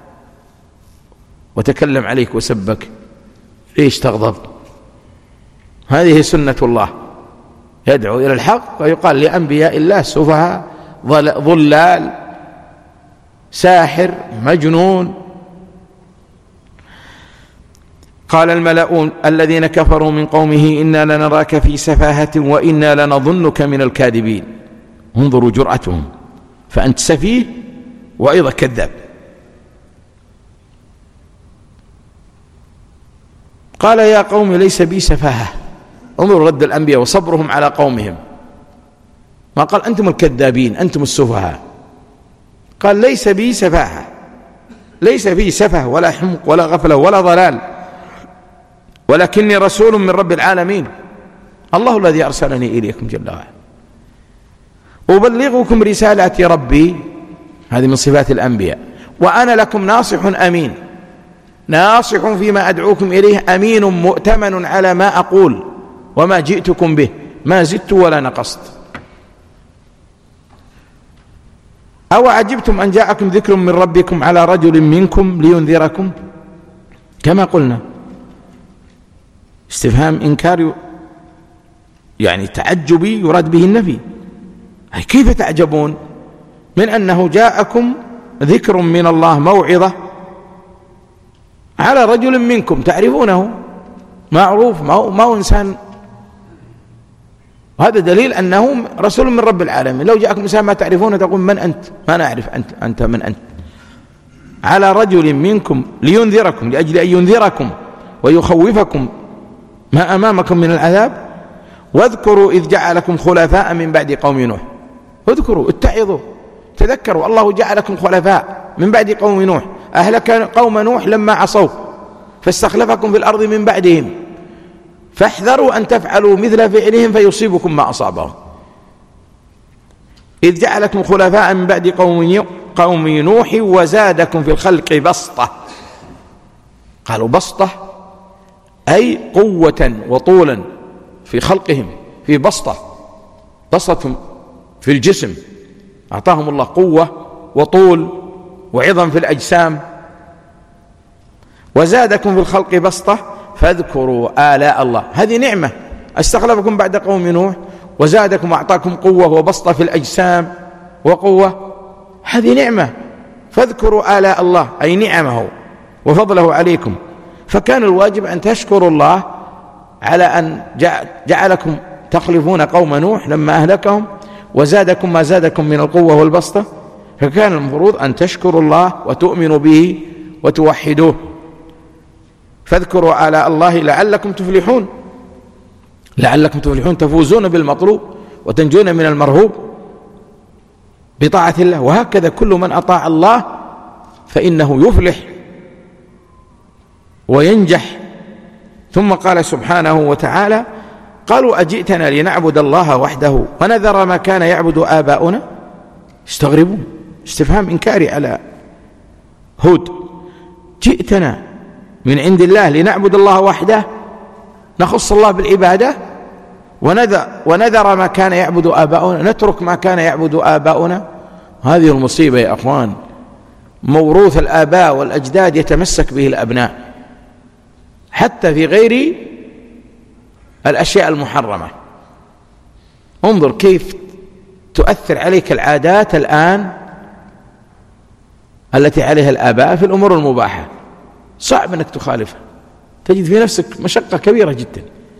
وتكلم عليك وسبك ليش تغضب؟ هذه سنة الله، يدعو إلى الحق ويقال لأنبياء الله سفهاء ضلال ساحر مجنون. قال الملأ الذين كفروا من قومه إنا لنراك في سفاهة وإنا لنظنك من الكاذبين. انظروا جرأتهم، فأنت سفيه وأيضا كذاب. قال يا قوم ليس بي سفاهة. انظروا رد الأنبياء وصبرهم على قومهم، ما قال أنتم الكذابين أنتم السفهاء، قال ليس بي سفاهة، ليس بي سفه ولا حمق ولا غفلة ولا ضلال، ولكني رسول من رب العالمين، الله الذي أرسلني إليكم جل وعلا أبلغكم رسالات ربي. هذه من صفات الأنبياء. وأنا لكم ناصح أمين، ناصح فيما أدعوكم إليه، أمين مؤتمن على ما أقول وما جئتكم به، ما زدت ولا نقصت. أو عجبتم أن جاءكم ذكر من ربكم على رجل منكم لينذركم، كما قلنا استفهام إنكار يعني تعجبي يراد به النفي. كيف تعجبون من أنه جاءكم ذكر من الله موعظة على رجل منكم تعرفونه معروف، ما هو, ما هو إنسان، وهذا دليل أنه رسول من رب العالمين. لو جاءكم إنسان ما تعرفونه تقول من أنت؟ ما نعرف أنت، أنت من أنت؟ على رجل منكم لينذركم، لأجل أن ينذركم ويخوفكم ما أمامكم من العذاب. واذكروا إذ جعلكم خلفاء من بعد قوم نوح. اذكروا، اتعظوا، تذكروا، الله جعلكم خلفاء من بعد قوم نوح، أهلك قوم نوح لما عصوا فاستخلفكم في الأرض من بعدهم، فاحذروا أن تفعلوا مثل فعلهم فيصيبكم ما أصابهم. إذ جعلكم خلفاء من بعد قوم قوم نوح وزادكم في الخلق بسطة. قالوا بسطة أي قوة وطولا في خلقهم، في بسطة، بسطة في الجسم، أعطاهم الله قوة وطول وعظم في الأجسام. وزادكم في الخلق بسطة فاذكروا آلاء الله، هذه نعمة، استخلفكم بعد قوم نوح وزادكم وأعطاكم قوة وبسطة في الأجسام وقوة، هذه نعمة. فاذكروا آلاء الله أي نعمه وفضله عليكم. فكان الواجب أن تشكروا الله على أن جعلكم تخلفون قوم نوح لما أهلكهم وزادكم ما زادكم من القوة والبسطة، فكان المفروض أن تشكروا الله وتؤمنوا به وتوحدوه. فاذكروا آلاء الله لعلكم تفلحون، لعلكم تفلحون، تفوزون بالمطلوب وتنجون من المرهوب بطاعة الله. وهكذا كل من أطاع الله فإنه يفلح وينجح. ثم قال سبحانه وتعالى: قالوا أجئتنا لنعبد الله وحده ونذر ما كان يعبد آباؤنا. استغربون، استفهام إنكاري على هود. جئتنا من عند الله لنعبد الله وحده، نخص الله بالعبادة، ونذر, ونذر ما كان يعبد آباؤنا، نترك ما كان يعبد آباؤنا. هذه المصيبة يا أخوان، موروث الآباء والأجداد يتمسك به الأبناء حتى في غير الأشياء المحرمة. انظر كيف تؤثر عليك العادات الآن التي عليها الآباء في الأمور المباحة، صعب أنك تخالفها، تجد في نفسك مشقة كبيرة جدا.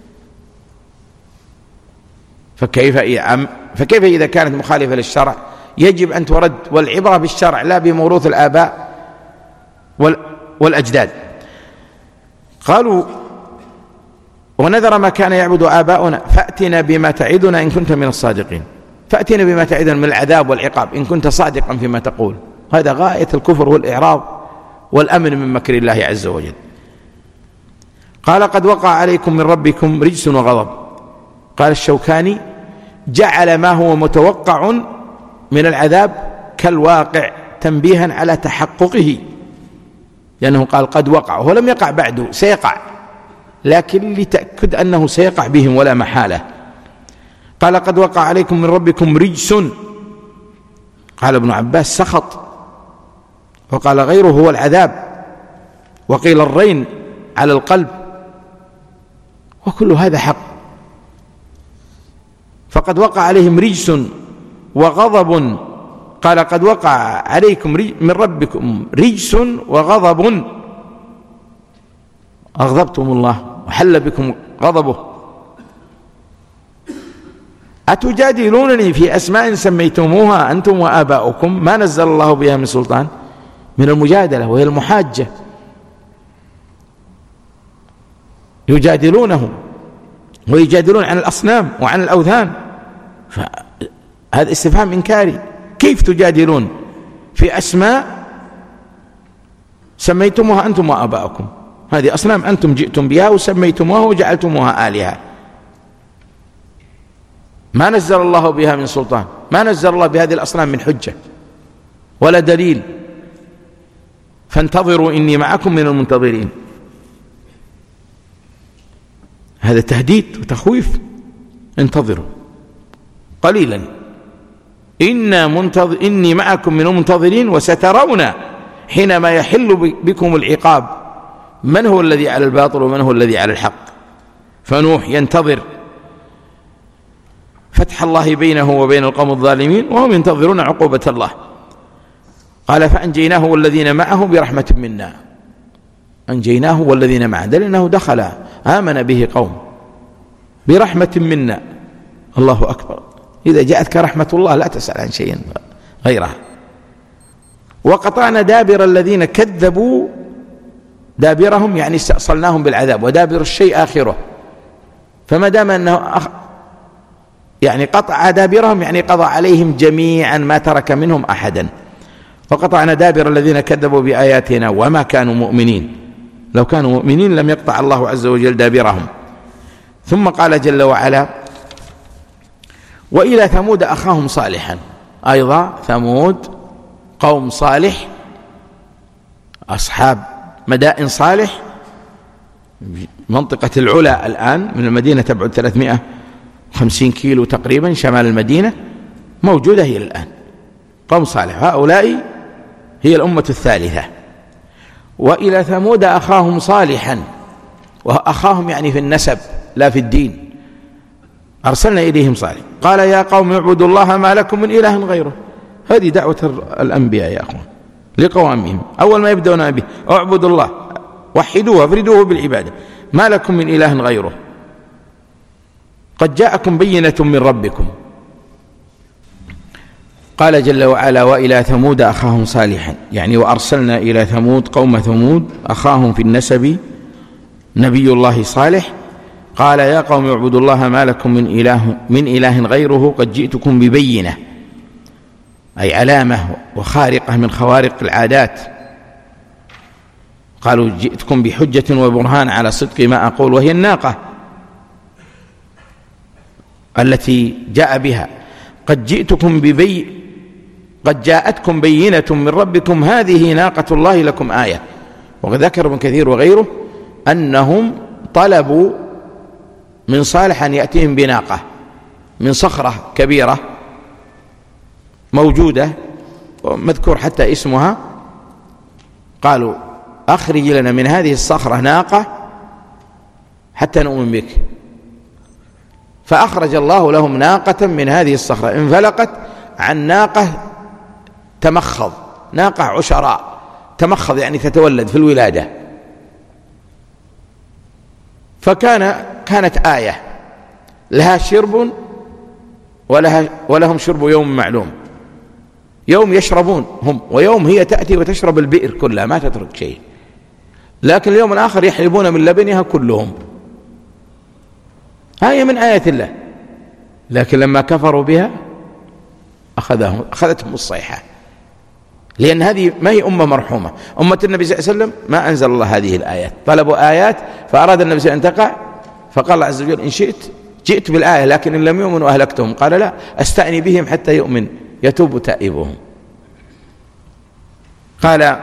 فكيف فكيف إذا كانت مخالفة للشرع يجب أن ترد، والعبرة بالشرع لا بموروث الآباء والأجداد. قالوا ونذر ما كان يعبد آباؤنا فأتنا بما تعدنا إن كنت من الصادقين. فأتنا بما تعدنا من العذاب والعقاب إن كنت صادقا فيما تقول. هذا غاية الكفر والإعراض والأمن من مكر الله عز وجل. قال قد وقع عليكم من ربكم رجس وغضب. قال الشوكاني: جعل ما هو متوقع من العذاب كالواقع تنبيها على تحققه، لأنه قال قد وقع، هو لم يقع بعده، سيقع، لكن لتأكد أنه سيقع بهم ولا محالة. قال قد وقع عليكم من ربكم رجس. قال ابن عباس: سخط. وقال غيره هو العذاب، وقيل الرين على القلب، وكل هذا حق. فقد وقع عليهم رجس وغضب. قال قد وقع عليكم من ربكم رجس وغضب، أغضبتم الله وحل بكم غضبه. أتجادلونني في أسماء سميتموها أنتم وآباؤكم ما نزل الله بها من سلطان. من المجادلة وهي المحاجة، يجادلونه ويجادلون عن الأصنام وعن الأوثان. فهذا استفهام إنكاري. كيف تجادلون في أسماء سميتموها أنتم وآباؤكم؟ هذه أصنام أنتم جئتم بها وسميتموها وجعلتموها آلهة، ما نزل الله بها من سلطان، ما نزل الله بهذه الأصنام من حجة ولا دليل. فانتظروا إني معكم من المنتظرين. هذا تهديد وتخويف. انتظروا قليلا إنا منتظر إني معكم من المنتظرين وسترون حينما يحل بكم العقاب من هو الذي على الباطل ومن هو الذي على الحق. فنوح ينتظر فتح الله بينه وبين القوم الظالمين وهم ينتظرون عقوبة الله. قال فأنجيناه والذين معه برحمة منا. أنجيناه والذين معه لأنه دخل آمن به قوم برحمة منا. الله أكبر. إذا جاءتك رحمة الله لا تسأل عن شيء غيرها. وقطعنا دابر الذين كذبوا. دابرهم يعني استأصلناهم بالعذاب، ودابر الشيء آخره. فما دام أنه أخ... يعني قطع دابرهم يعني قضى عليهم جميعا ما ترك منهم أحدا. وقطعنا دابر الذين كذبوا بآياتنا وما كانوا مؤمنين. لو كانوا مؤمنين لم يقطع الله عز وجل دابرهم. ثم قال جل وعلا وإلى ثمود أخاهم صالحا. أيضا ثمود قوم صالح، أصحاب مدائن صالح، منطقة العلا الآن من المدينة تبعد ثلاثمائة وخمسين كيلو تقريبا شمال المدينة، موجودة هي الآن. قوم صالح هؤلاء هي الأمة الثالثة. وإلى ثمود أخاهم صالحا، وأخاهم يعني في النسب لا في الدين. أرسلنا إليهم صالح قال يا قوم اعبدوا الله ما لكم من إله غيره. هذه دعوة الأنبياء يا أخوان لقوامهم، أول ما يبدأون به اعبدوا الله، وحدوه وافردوه بالعبادة، ما لكم من إله غيره، قد جاءكم بينة من ربكم. قال جل وعلا وإلى ثمود أخاهم صالحا، يعني وأرسلنا إلى ثمود قوم ثمود أخاهم في النسب نبي الله صالح. قال يا قوم اعبدوا الله ما لكم من إله, من إله غيره قد جئتكم ببينة، أي علامة وخارقة من خوارق العادات. قالوا جئتكم بحجة وبرهان على صدق ما أقول، وهي الناقة التي جاء بها. قد جئتكم ببي قد جاءتكم بينة من ربكم هذه ناقة الله لكم آية. وقد ذكر ابن كثير وغيره أنهم طلبوا من صالح أن يأتيهم بناقة من صخرة كبيرة موجودة مذكور حتى اسمها، قالوا أخرج لنا من هذه الصخرة ناقة حتى نؤمن بك، فأخرج الله لهم ناقة من هذه الصخرة انفلقت عن ناقة تمخض، ناقة عشراء تمخض يعني تتولد في الولادة، فكان كانت آية لها شرب ولها ولهم شرب يوم معلوم، يوم يشربون هم ويوم هي تأتي وتشرب البئر كلها ما تترك شيء، لكن اليوم الآخر يحلبون من لبنها كلهم. آية من آيات الله، لكن لما كفروا بها أخذهم أخذتهم الصيحة، لأن هذه ما هي أمة مرحومة. أمة النبي صلى الله عليه وسلم ما أنزل الله هذه الآيات، طلبوا آيات فأراد النبي صلى الله عليه وسلم أن تقع، فقال الله عز وجل إن شئت جئت بالآية لكن إن لم يؤمنوا أهلكتهم. قال لا، أستعني بهم حتى يؤمن يتوب تائبهم. قال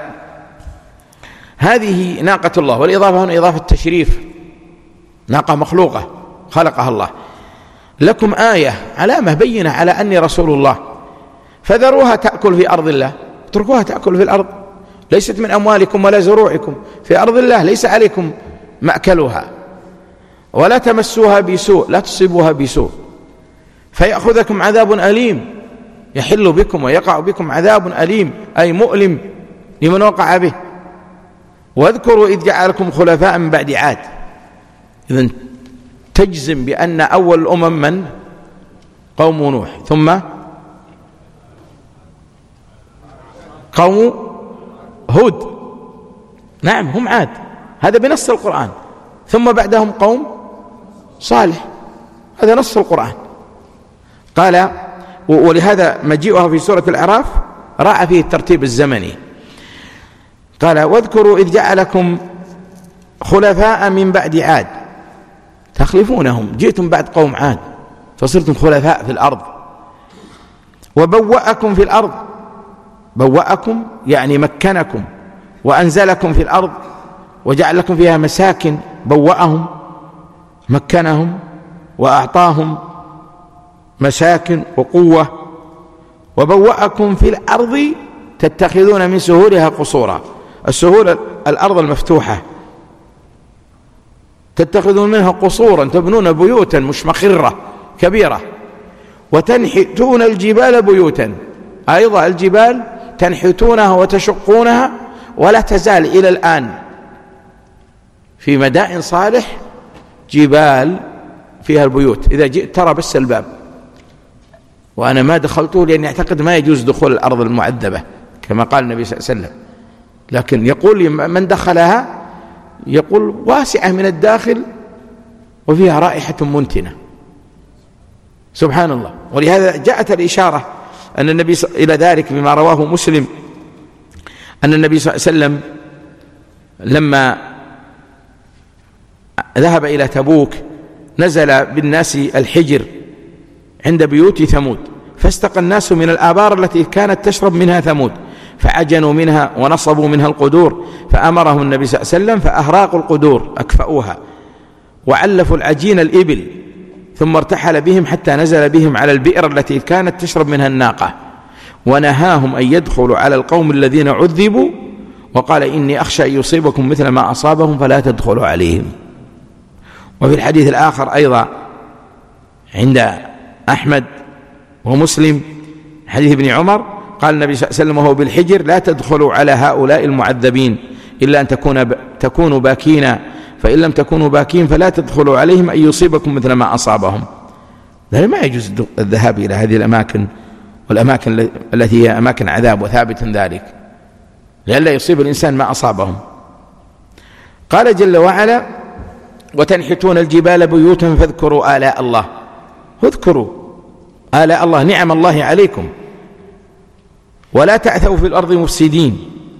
هذه ناقة الله، والإضافة هنا إضافة تشريف، ناقة مخلوقة خلقها الله، لكم آية علامة بينة على أني رسول الله، فذروها تأكل في أرض الله، اتركوها تأكل في الأرض، ليست من أموالكم ولا زروعكم، في أرض الله ليس عليكم مأكلها، ولا تمسوها بسوء، لا تصيبوها بسوء فيأخذكم عذاب أليم، يحل بكم ويقع بكم عذاب أليم أي مؤلم لمن وقع به. واذكروا إذ جعلكم خلفاء من بعد عاد. إذن تجزم بأن أول الأمم من؟ قوم نوح، ثم قوم هود، نعم هم عاد، هذا بنص القرآن، ثم بعدهم قوم صالح، هذا نص القرآن. قال ولهذا مجيئها في سورة الأعراف راعى فيه الترتيب الزمني. قال واذكروا إذ جعلكم خلفاء من بعد عاد، تخلفونهم، جئتم بعد قوم عاد فصرتم خلفاء في الأرض. وبوأكم في الأرض، بوأكم يعني مكنكم وأنزلكم في الأرض وجعل لكم فيها مساكن، بوأهم مكنهم وأعطاهم مساكن وقوة. وبوأكم في الأرض تتخذون من سهولها قصورا، السهول الأرض المفتوحة، تتخذون منها قصورا، تبنون بيوتا مشمخرة كبيرة، وتنحتون الجبال بيوتا، أيضا الجبال تنحتونها وتشقونها، ولا تزال إلى الآن في مدائن صالح جبال فيها البيوت، إذا جئت ترى بس الباب، وأنا ما دخلته لأني أعتقد ما يجوز دخول الأرض المعذبة كما قال النبي صلى الله عليه وسلم، لكن يقول من دخلها يقول واسعة من الداخل وفيها رائحة منتنة، سبحان الله. ولهذا جاءت الإشارة أن النبي إلى ذلك بما رواه مسلم أن النبي صلى الله عليه وسلم لما ذهب إلى تبوك نزل بالناس الحجر عند بيوت ثمود، فاستقى الناس من الآبار التي كانت تشرب منها ثمود، فعجنوا منها ونصبوا منها القدور، فأمرهم النبي صلى الله عليه وسلم فأهراقوا القدور أكفأوها وعلفوا العجين الإبل، ثم ارتحل بهم حتى نزل بهم على البئر التي كانت تشرب منها الناقة، ونهاهم أن يدخلوا على القوم الذين عذبوا، وقال إني أخشى أن يصيبكم مثل ما أصابهم فلا تدخلوا عليهم. وفي الحديث الآخر أيضا عند أحمد ومسلم حديث ابن عمر قال النبي صلى الله عليه وسلم وهو بالحجر: لا تدخلوا على هؤلاء المعذبين إلا أن تكون تكونوا باكين، فإن لم تكونوا باكين فلا تدخلوا عليهم أن يصيبكم مثل ما أصابهم. لا ما يجوز الذهاب إلى هذه الأماكن والأماكن التي هي أماكن عذاب، وثابت ذلك لئلا يصيب الإنسان ما أصابهم. قال جل وعلا: وتنحتون الجبال بيوتا فاذكروا آلاء الله. اذكروا آلاء الله، نعم الله عليكم، ولا تعثوا في الأرض مفسدين.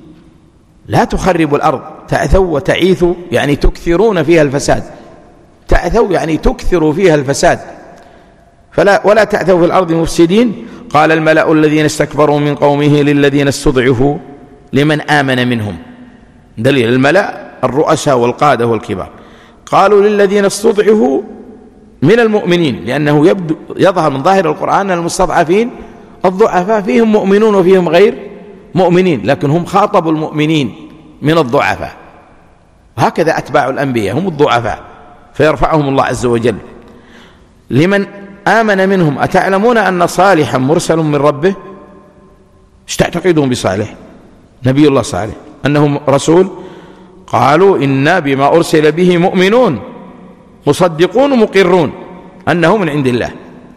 لا تخربوا الأرض، تعثوا وتعيثوا يعني تكثرون فيها الفساد، تعثوا يعني تكثروا فيها الفساد، فلا ولا تعثوا في الأرض مفسدين. قال الملأ الذين استكبروا من قومه للذين استضعفوا لمن آمن منهم. دليل الملأ الرؤساء والقادة والكبار. قالوا للذين استضعفوا من المؤمنين، لأنه يبدو يظهر من ظاهر القرآن أن المستضعفين الضعفاء فيهم مؤمنون وفيهم غير مؤمنين، لكن هم خاطبوا المؤمنين من الضعفاء، وهكذا أتباع الأنبياء هم الضعفاء فيرفعهم الله عز وجل. لمن آمن منهم. أتعلمون أن صالحا مرسل من ربه؟ ايش تعتقدون بصالح؟ نبي الله صالح أنه رسول؟ قالوا إنا بما أرسل به مؤمنون مصدقون مقرون أنه من عند الله.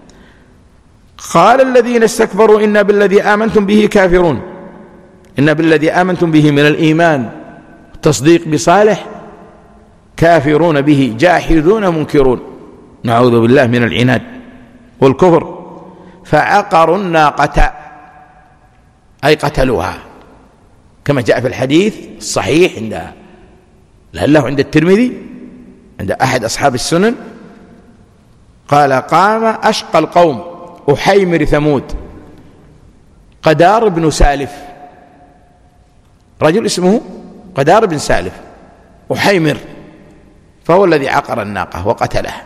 قال الذين استكبروا إنا بالذي آمنتم به كافرون. إنا بالذي آمنتم به من الإيمان التصديق بصالح كافرون به جاحدون منكرون، نعوذ بالله من العناد والكفر. فعقروا الناقة أي قتلوها، كما جاء في الحديث الصحيح عند لعله عند الترمذي عند أحد أصحاب السنن قال: قام أشقى القوم أحيمر ثمود قدار بن سالف، رجل اسمه قدار بن سالف أحيمر، فهو الذي عقر الناقة وقتلها.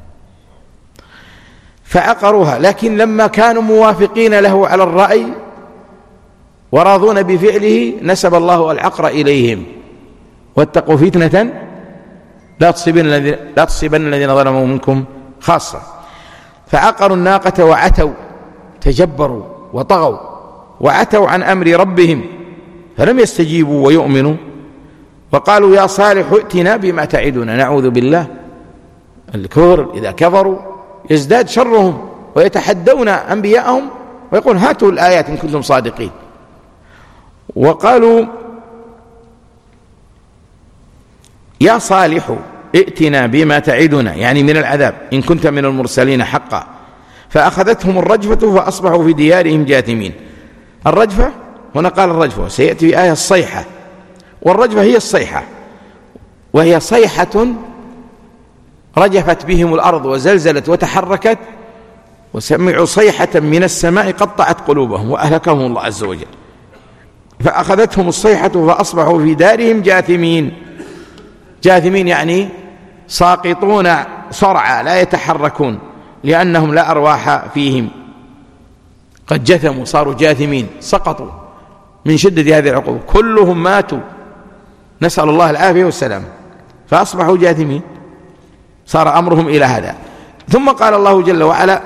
فعقروها، لكن لما كانوا موافقين له على الرأي وراضون بفعله نسب الله العقر إليهم. واتقوا فتنة لا تصيبن الذين لا تصيبن الذين ظلموا منكم خاصة. فعقروا الناقة وعتوا، تجبروا وطغوا وعتوا عن أمر ربهم، فلم يستجيبوا ويؤمنوا، وقالوا: يا صالح ائتنا بما تعدنا. نعوذ بالله. الكفر إذا كفروا يزداد شرهم ويتحدون أنبياءهم ويقول: هاتوا الآيات إن كنتم صادقين. وقالوا: يا صالح ائتنا بما تعدنا، يعني من العذاب، إن كنت من المرسلين حقا. فأخذتهم الرجفة فأصبحوا في ديارهم جاثمين. الرجفة هنا قال الرجفة، سيأتي في آية الصيحة، والرجفة هي الصيحة، وهي صيحة رجفت بهم الأرض وزلزلت وتحركت، وسمعوا صيحة من السماء قطعت قلوبهم وأهلكهم الله عز وجل. فأخذتهم الصيحة فأصبحوا في دارهم جاثمين. جاثمين يعني ساقطون صرعى لا يتحركون، لأنهم لا أرواح فيهم، قد جثموا صاروا جاثمين، سقطوا من شدة هذه العقوبة، كلهم ماتوا، نسأل الله العافية والسلام، فأصبحوا جاثمين، صار أمرهم إلى هذا. ثم قال الله جل وعلا: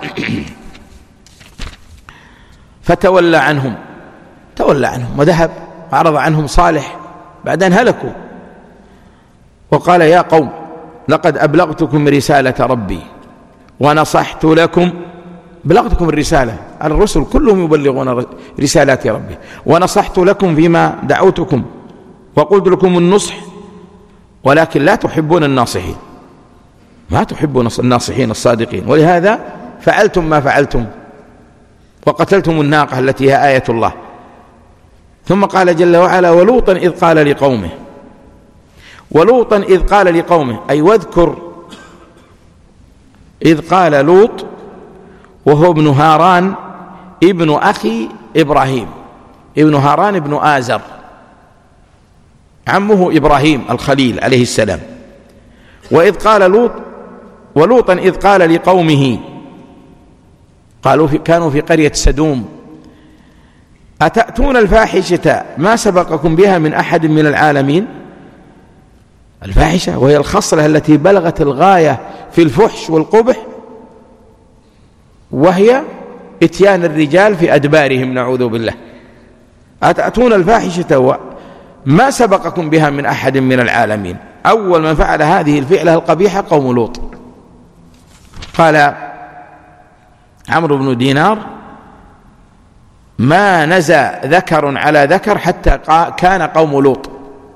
فتولى عنهم، تولى عنهم وذهب وعرض عنهم صالح بعد أن هلكوا، وقال: يا قوم لقد أبلغتكم رسالة ربي ونصحت لكم. بلغتكم الرسالة، الرسل كلهم يبلغون رسالات ربي. ونصحت لكم فيما دعوتكم وقلت لكم النصح، ولكن لا تحبون الناصحين، ما تحبون الناصحين الصادقين، ولهذا فعلتم ما فعلتم وقتلتم الناقة التي هي آية الله. ثم قال جل وعلا: ولوطا إذ قال لقومه. ولوطا إذ قال لقومه، أي واذكر إذ قال لوط، وهو ابن هاران ابن أخي إبراهيم، ابن هاران ابن آزر، عمه إبراهيم الخليل عليه السلام. وإذ قال لوط ولوطا إذ قال لقومه، قالوا في كانوا في قرية سدوم: أتأتون الفاحشة ما سبقكم بها من أحد من العالمين. الفاحشة وهي الخصلة التي بلغت الغاية في الفحش والقبح، وهي إتيان الرجال في أدبارهم، نعوذ بالله. أتأتون الفاحشة ما سبقكم بها من أحد من العالمين. أول من فعل هذه الفعلة القبيحة قوم لوط. قال عمرو بن دينار: ما نزى ذكر على ذكر حتى كان قوم لوط.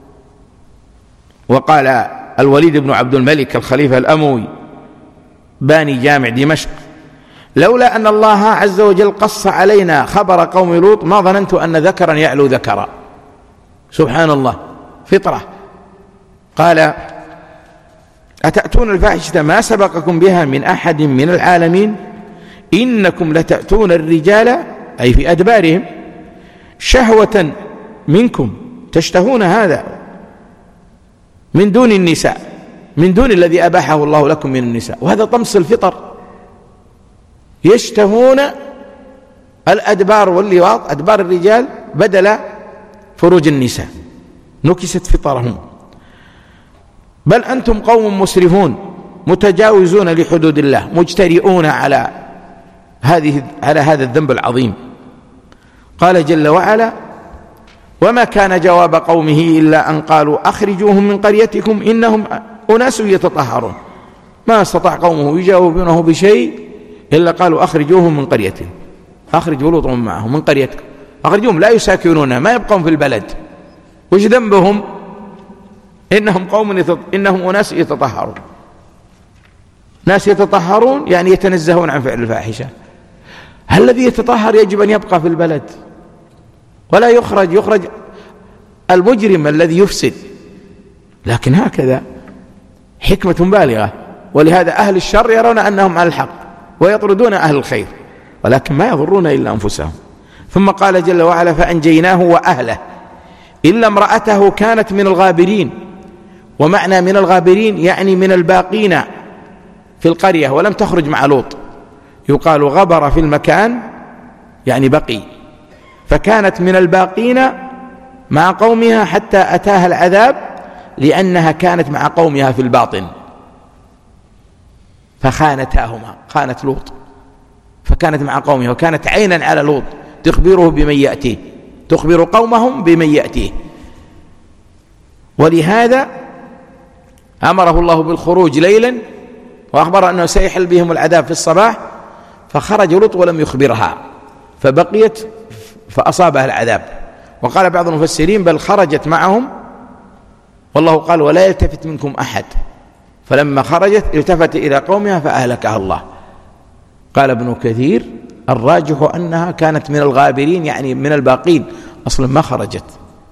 وقال الوليد بن عبد الملك الخليفة الأموي باني جامع دمشق: لولا أن الله عز وجل قص علينا خبر قوم لوط ما ظننت أن ذكرا يعلو ذكرا. سبحان الله، فطرة. قال: أتأتون الفاحشة ما سبقكم بها من أحد من العالمين إنكم لتأتون الرجال، أي في أدبارهم، شهوة منكم، تشتهون هذا من دون النساء، من دون الذي أباحه الله لكم من النساء. وهذا طمس الفطر، يشتهون الأدبار واللواط، أدبار الرجال بدل فروج النساء، نكست فطرهم. بل أنتم قوم مسرفون متجاوزون لحدود الله، مجترئون على هذه على هذا الذنب العظيم. قال جل وعلا: وما كان جواب قومه إلا أن قالوا أخرجوهم من قريتكم إنهم أناس يتطهرون. ما استطاع قومه يجاوبونه بشيء إلا قالوا أخرجوهم من قريتهم، أخرجوا لوط معهم من قريتكم، أخرجوهم، لا يساكنونها، ما يبقون في البلد. وش ذنبهم؟ إنهم قوم يتط... إنهم أناس يتطهرون. ناس يتطهرون يعني يتنزهون عن فعل الفاحشة. هل الذي يتطهر يجب أن يبقى في البلد ولا يخرج؟ يخرج المجرم الذي يفسد. لكن هكذا حكمة بالغة، ولهذا أهل الشر يرون أنهم على الحق ويطردون أهل الخير، ولكن ما يضرون إلا أنفسهم. ثم قال جل وعلا: فأنجيناه وأهله إلا امرأته كانت من الغابرين. ومعنى من الغابرين يعني من الباقين في القرية ولم تخرج مع لوط. يقال غبر في المكان يعني بقي، فكانت من الباقين مع قومها حتى أتاها العذاب، لأنها كانت مع قومها في الباطن فخانتاهما، خانت لوط، فكانت مع قومها وكانت عينا على لوط تخبره بمن يأتيه، تخبر قومهم بمن يأتيه. ولهذا أمره الله بالخروج ليلا وأخبر أنه سيحل بهم العذاب في الصباح، فخرج لوط ولم يخبرها فبقيت فأصابها العذاب. وقال بعض المفسرين بل خرجت معهم، والله قال: ولا يلتفت منكم أحد. فلما خرجت التفت إلى قومها فأهلكها الله. قال ابن كثير: الراجح أنها كانت من الغابرين يعني من الباقين، أصلا ما خرجت.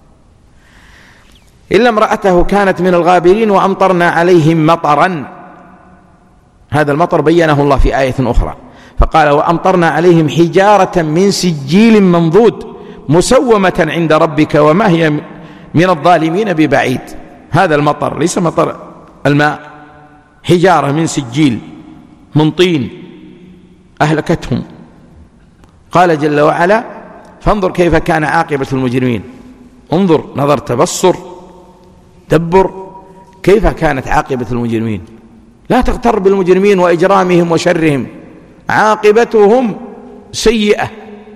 إلا امرأته كانت من الغابرين وأمطرنا عليهم مطرا. هذا المطر بينه الله في آية أخرى، فقال: وأمطرنا عليهم حجارة من سجيل منضود مسومة عند ربك وما هي من الظالمين ببعيد. هذا المطر ليس مطر الماء، حجارة من سجيل من طين أهلكتهم. قال جل وعلا: فانظر كيف كان عاقبة المجرمين. انظر نظر تبصر دبر كيف كانت عاقبة المجرمين. لا تغتر بالمجرمين وإجرامهم وشرهم، عاقبتهم سيئة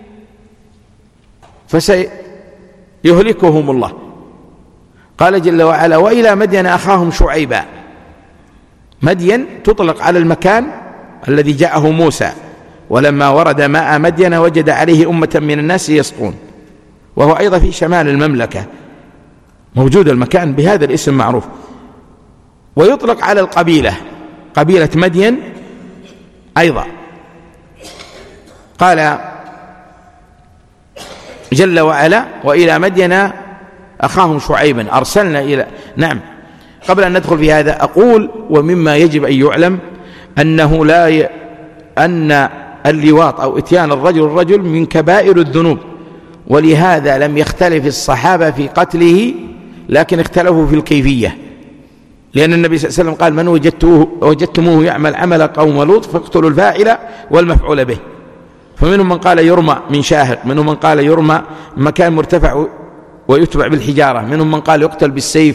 فسيهلكهم الله. قال جل وعلا: وإلى مدين أخاهم شعيبا. مدين تطلق على المكان الذي جاءه موسى، ولما ورد ماء مدين وجد عليه أمة من الناس يسقون، وهو أيضا في شمال المملكة، موجود المكان بهذا الاسم معروف. ويطلق على القبيلة، قبيلة مدين أيضا. قال جل وعلا: وإلى مدين أخاهم شعيبا أرسلنا إلى. نعم، قبل أن ندخل في هذا أقول: ومما يجب أن يعلم أنه لا ي... أن اللواط أو إتيان الرجل الرجل من كبائر الذنوب، ولهذا لم يختلف الصحابة في قتله، لكن اختلفوا في الكيفية، لأن النبي صلى الله عليه وسلم قال: من وجدتوه وجدتموه يعمل عمل قوم لوط فاقتلوا الفاعل والمفعول به. فمنهم من قال يرمى من شاهق، منهم من قال يرمى مكان مرتفع ويتبع بالحجارة، منهم من قال يقتل بالسيف.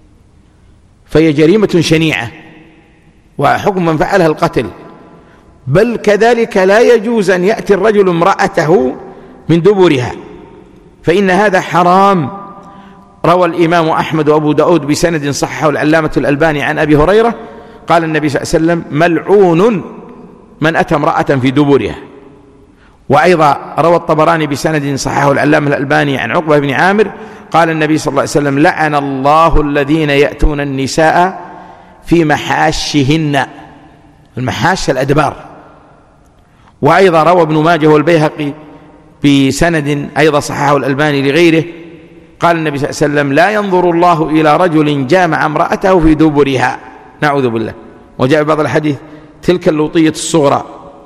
فهي جريمة شنيعة وحكم من فعلها القتل، بل كذلك لا يجوز أن يأتي الرجل امرأته من دبرها، فإن هذا حرام. روى الإمام أحمد وأبو داود بسند صححه العلامة الألباني عن أبي هريرة قال النبي صلى الله عليه وسلم: ملعون من أتى امرأة في دبرها. وأيضا روى الطبراني بسند صححه العلامة الألباني عن عقبة بن عامر قال النبي صلى الله عليه وسلم: لعن الله الذين يأتون النساء في محاشهن. المحاش الأدبار. وأيضا روى ابن ماجه والبيهقي بسند أيضا صححه الألباني لغيره قال النبي صلى الله عليه وسلم: لا ينظر الله إلى رجل جامع امرأته في دبرها، نعوذ بالله. وجاء بعض الحديث: تلك اللوطية الصغرى.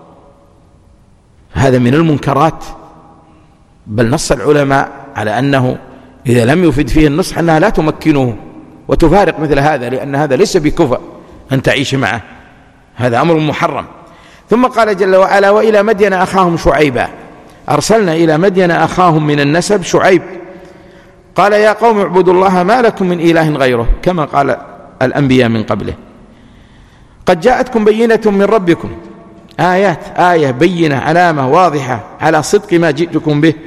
هذا من المنكرات، بل نص العلماء على أنه إذا لم يفد فيه النصح أنها لا تمكنه وتفارق مثل هذا، لأن هذا ليس بكفء أن تعيش معه، هذا أمر محرم. ثم قال جل وعلا: وإلى مدين أخاهم شعيبا. أرسلنا إلى مدين أخاهم من النسب شعيب قال: يا قوم اعبدوا الله ما لكم من إله غيره، كما قال الأنبياء من قبله. قد جاءتكم بينة من ربكم، آيات، آية بينة، علامة واضحة على صدق ما جئتكم به،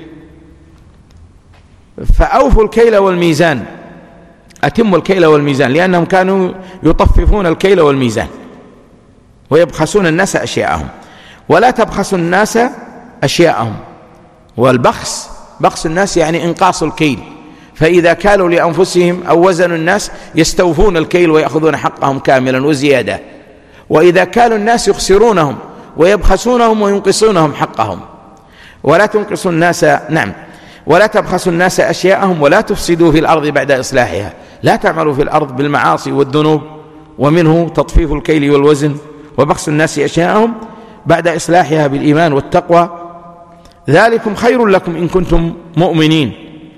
فأوفوا الكيل والميزان، أتموا الكيل والميزان، لأنهم كانوا يطففون الكيل والميزان ويبخسون الناس أشياءهم، ولا تبخسوا الناس أشياءهم. والبخس، بخس الناس يعني إنقاص الكيل، فإذا كالوا لأنفسهم أو وزنوا الناس يستوفون الكيل ويأخذون حقهم كاملا وزيادة، وإذا كالوا الناس يخسرونهم ويبخسونهم وينقصونهم حقهم. ولا تنقصوا الناس، نعم، ولا تبخسوا الناس أشياءهم ولا تفسدوا في الأرض بعد إصلاحها، لا تعملوا في الأرض بالمعاصي والذنوب، ومنه تطفيف الكيل والوزن وبخس الناس أشياءهم بعد إصلاحها بالإيمان والتقوى، ذلكم خير لكم إن كنتم مؤمنين.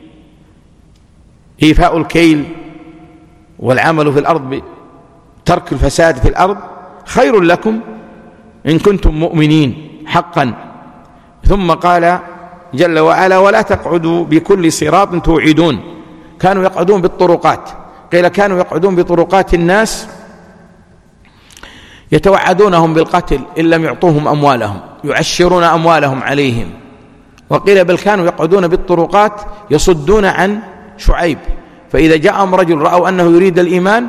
إيفاء الكيل والعمل في الأرض بترك الفساد في الأرض خير لكم إن كنتم مؤمنين حقا. ثم قال جل وعلا: ولا تقعدوا بكل صراط توعدون. كانوا يقعدون بالطرقات، قيل كانوا يقعدون بطرقات الناس يتوعدونهم بالقتل إن لم يعطوهم أموالهم، يعشرون أموالهم عليهم. وقيل بل كانوا يقعدون بالطرقات يصدون عن شعيب، فإذا جاءهم رجل رأوا أنه يريد الإيمان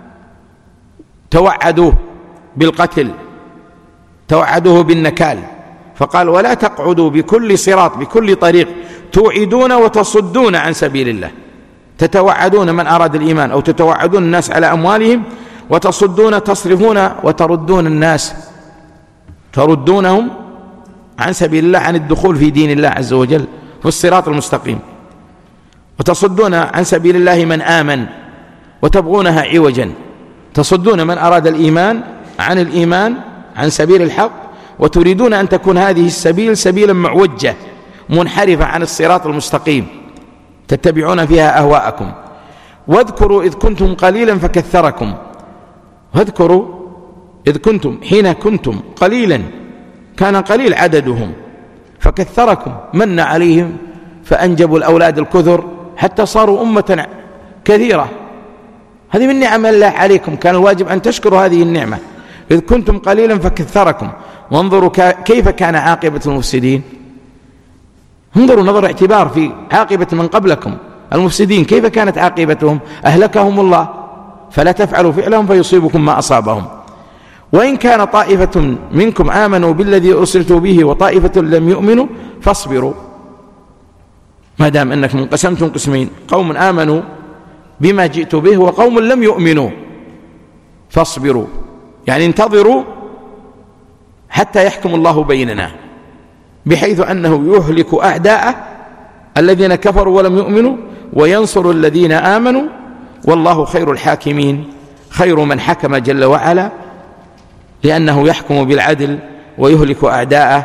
توعدوه بالقتل، توعدوه بالنكال. فقال: ولا تقعدوا بكل صراط، بكل طريق توعدون وتصدون عن سبيل الله، تتوعدون من أراد الإيمان أو تتوعدون الناس على أموالهم، وتصدون تصرفون وتردون الناس، تردونهم عن سبيل الله، عن الدخول في دين الله عز وجل في الصراط المستقيم، وتصدون عن سبيل الله من آمن وتبغونها عوجا، تصدون من أراد الإيمان عن الإيمان عن سبيل الحق، وتريدون أن تكون هذه السبيل سبيلا معوجة منحرفة عن الصراط المستقيم تتبعون فيها أهواءكم. واذكروا إذ كنتم قليلا فكثركم، واذكروا إذ كنتم، حين كنتم قليلا، كان قليل عددهم، فكثركم، من عليهم فأنجبوا الأولاد الكثر حتى صاروا أمة كثيرة. هذه من نعم الله عليكم، كان الواجب أن تشكروا هذه النعمة. إذ كنتم قليلا فكثركم، وانظروا كيف كان عاقبة المفسدين. انظروا نظر اعتبار في عاقبة من قبلكم المفسدين، كيف كانت عاقبتهم؟ أهلكهم الله، فلا تفعلوا فعلهم فيصيبكم ما أصابهم. وإن كان طائفة منكم آمنوا بالذي أرسلت به وطائفة لم يؤمنوا فاصبروا. ما دام أنكم انقسمتم قسمين، قوم آمنوا بما جئت به وقوم لم يؤمنوا، فاصبروا، يعني انتظروا حتى يحكم الله بيننا، بحيث أنه يهلك أعداءه الذين كفروا ولم يؤمنوا وينصر الذين آمنوا، والله خير الحاكمين، خير من حكم جل وعلا، لأنه يحكم بالعدل ويهلك أعداءه.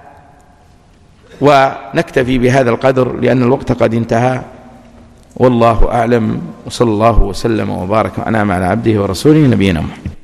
ونكتفي بهذا القدر لأن الوقت قد انتهى، والله أعلم، وصلى الله وسلم وبارك وأنعم على عبده ورسوله نبينا محمد.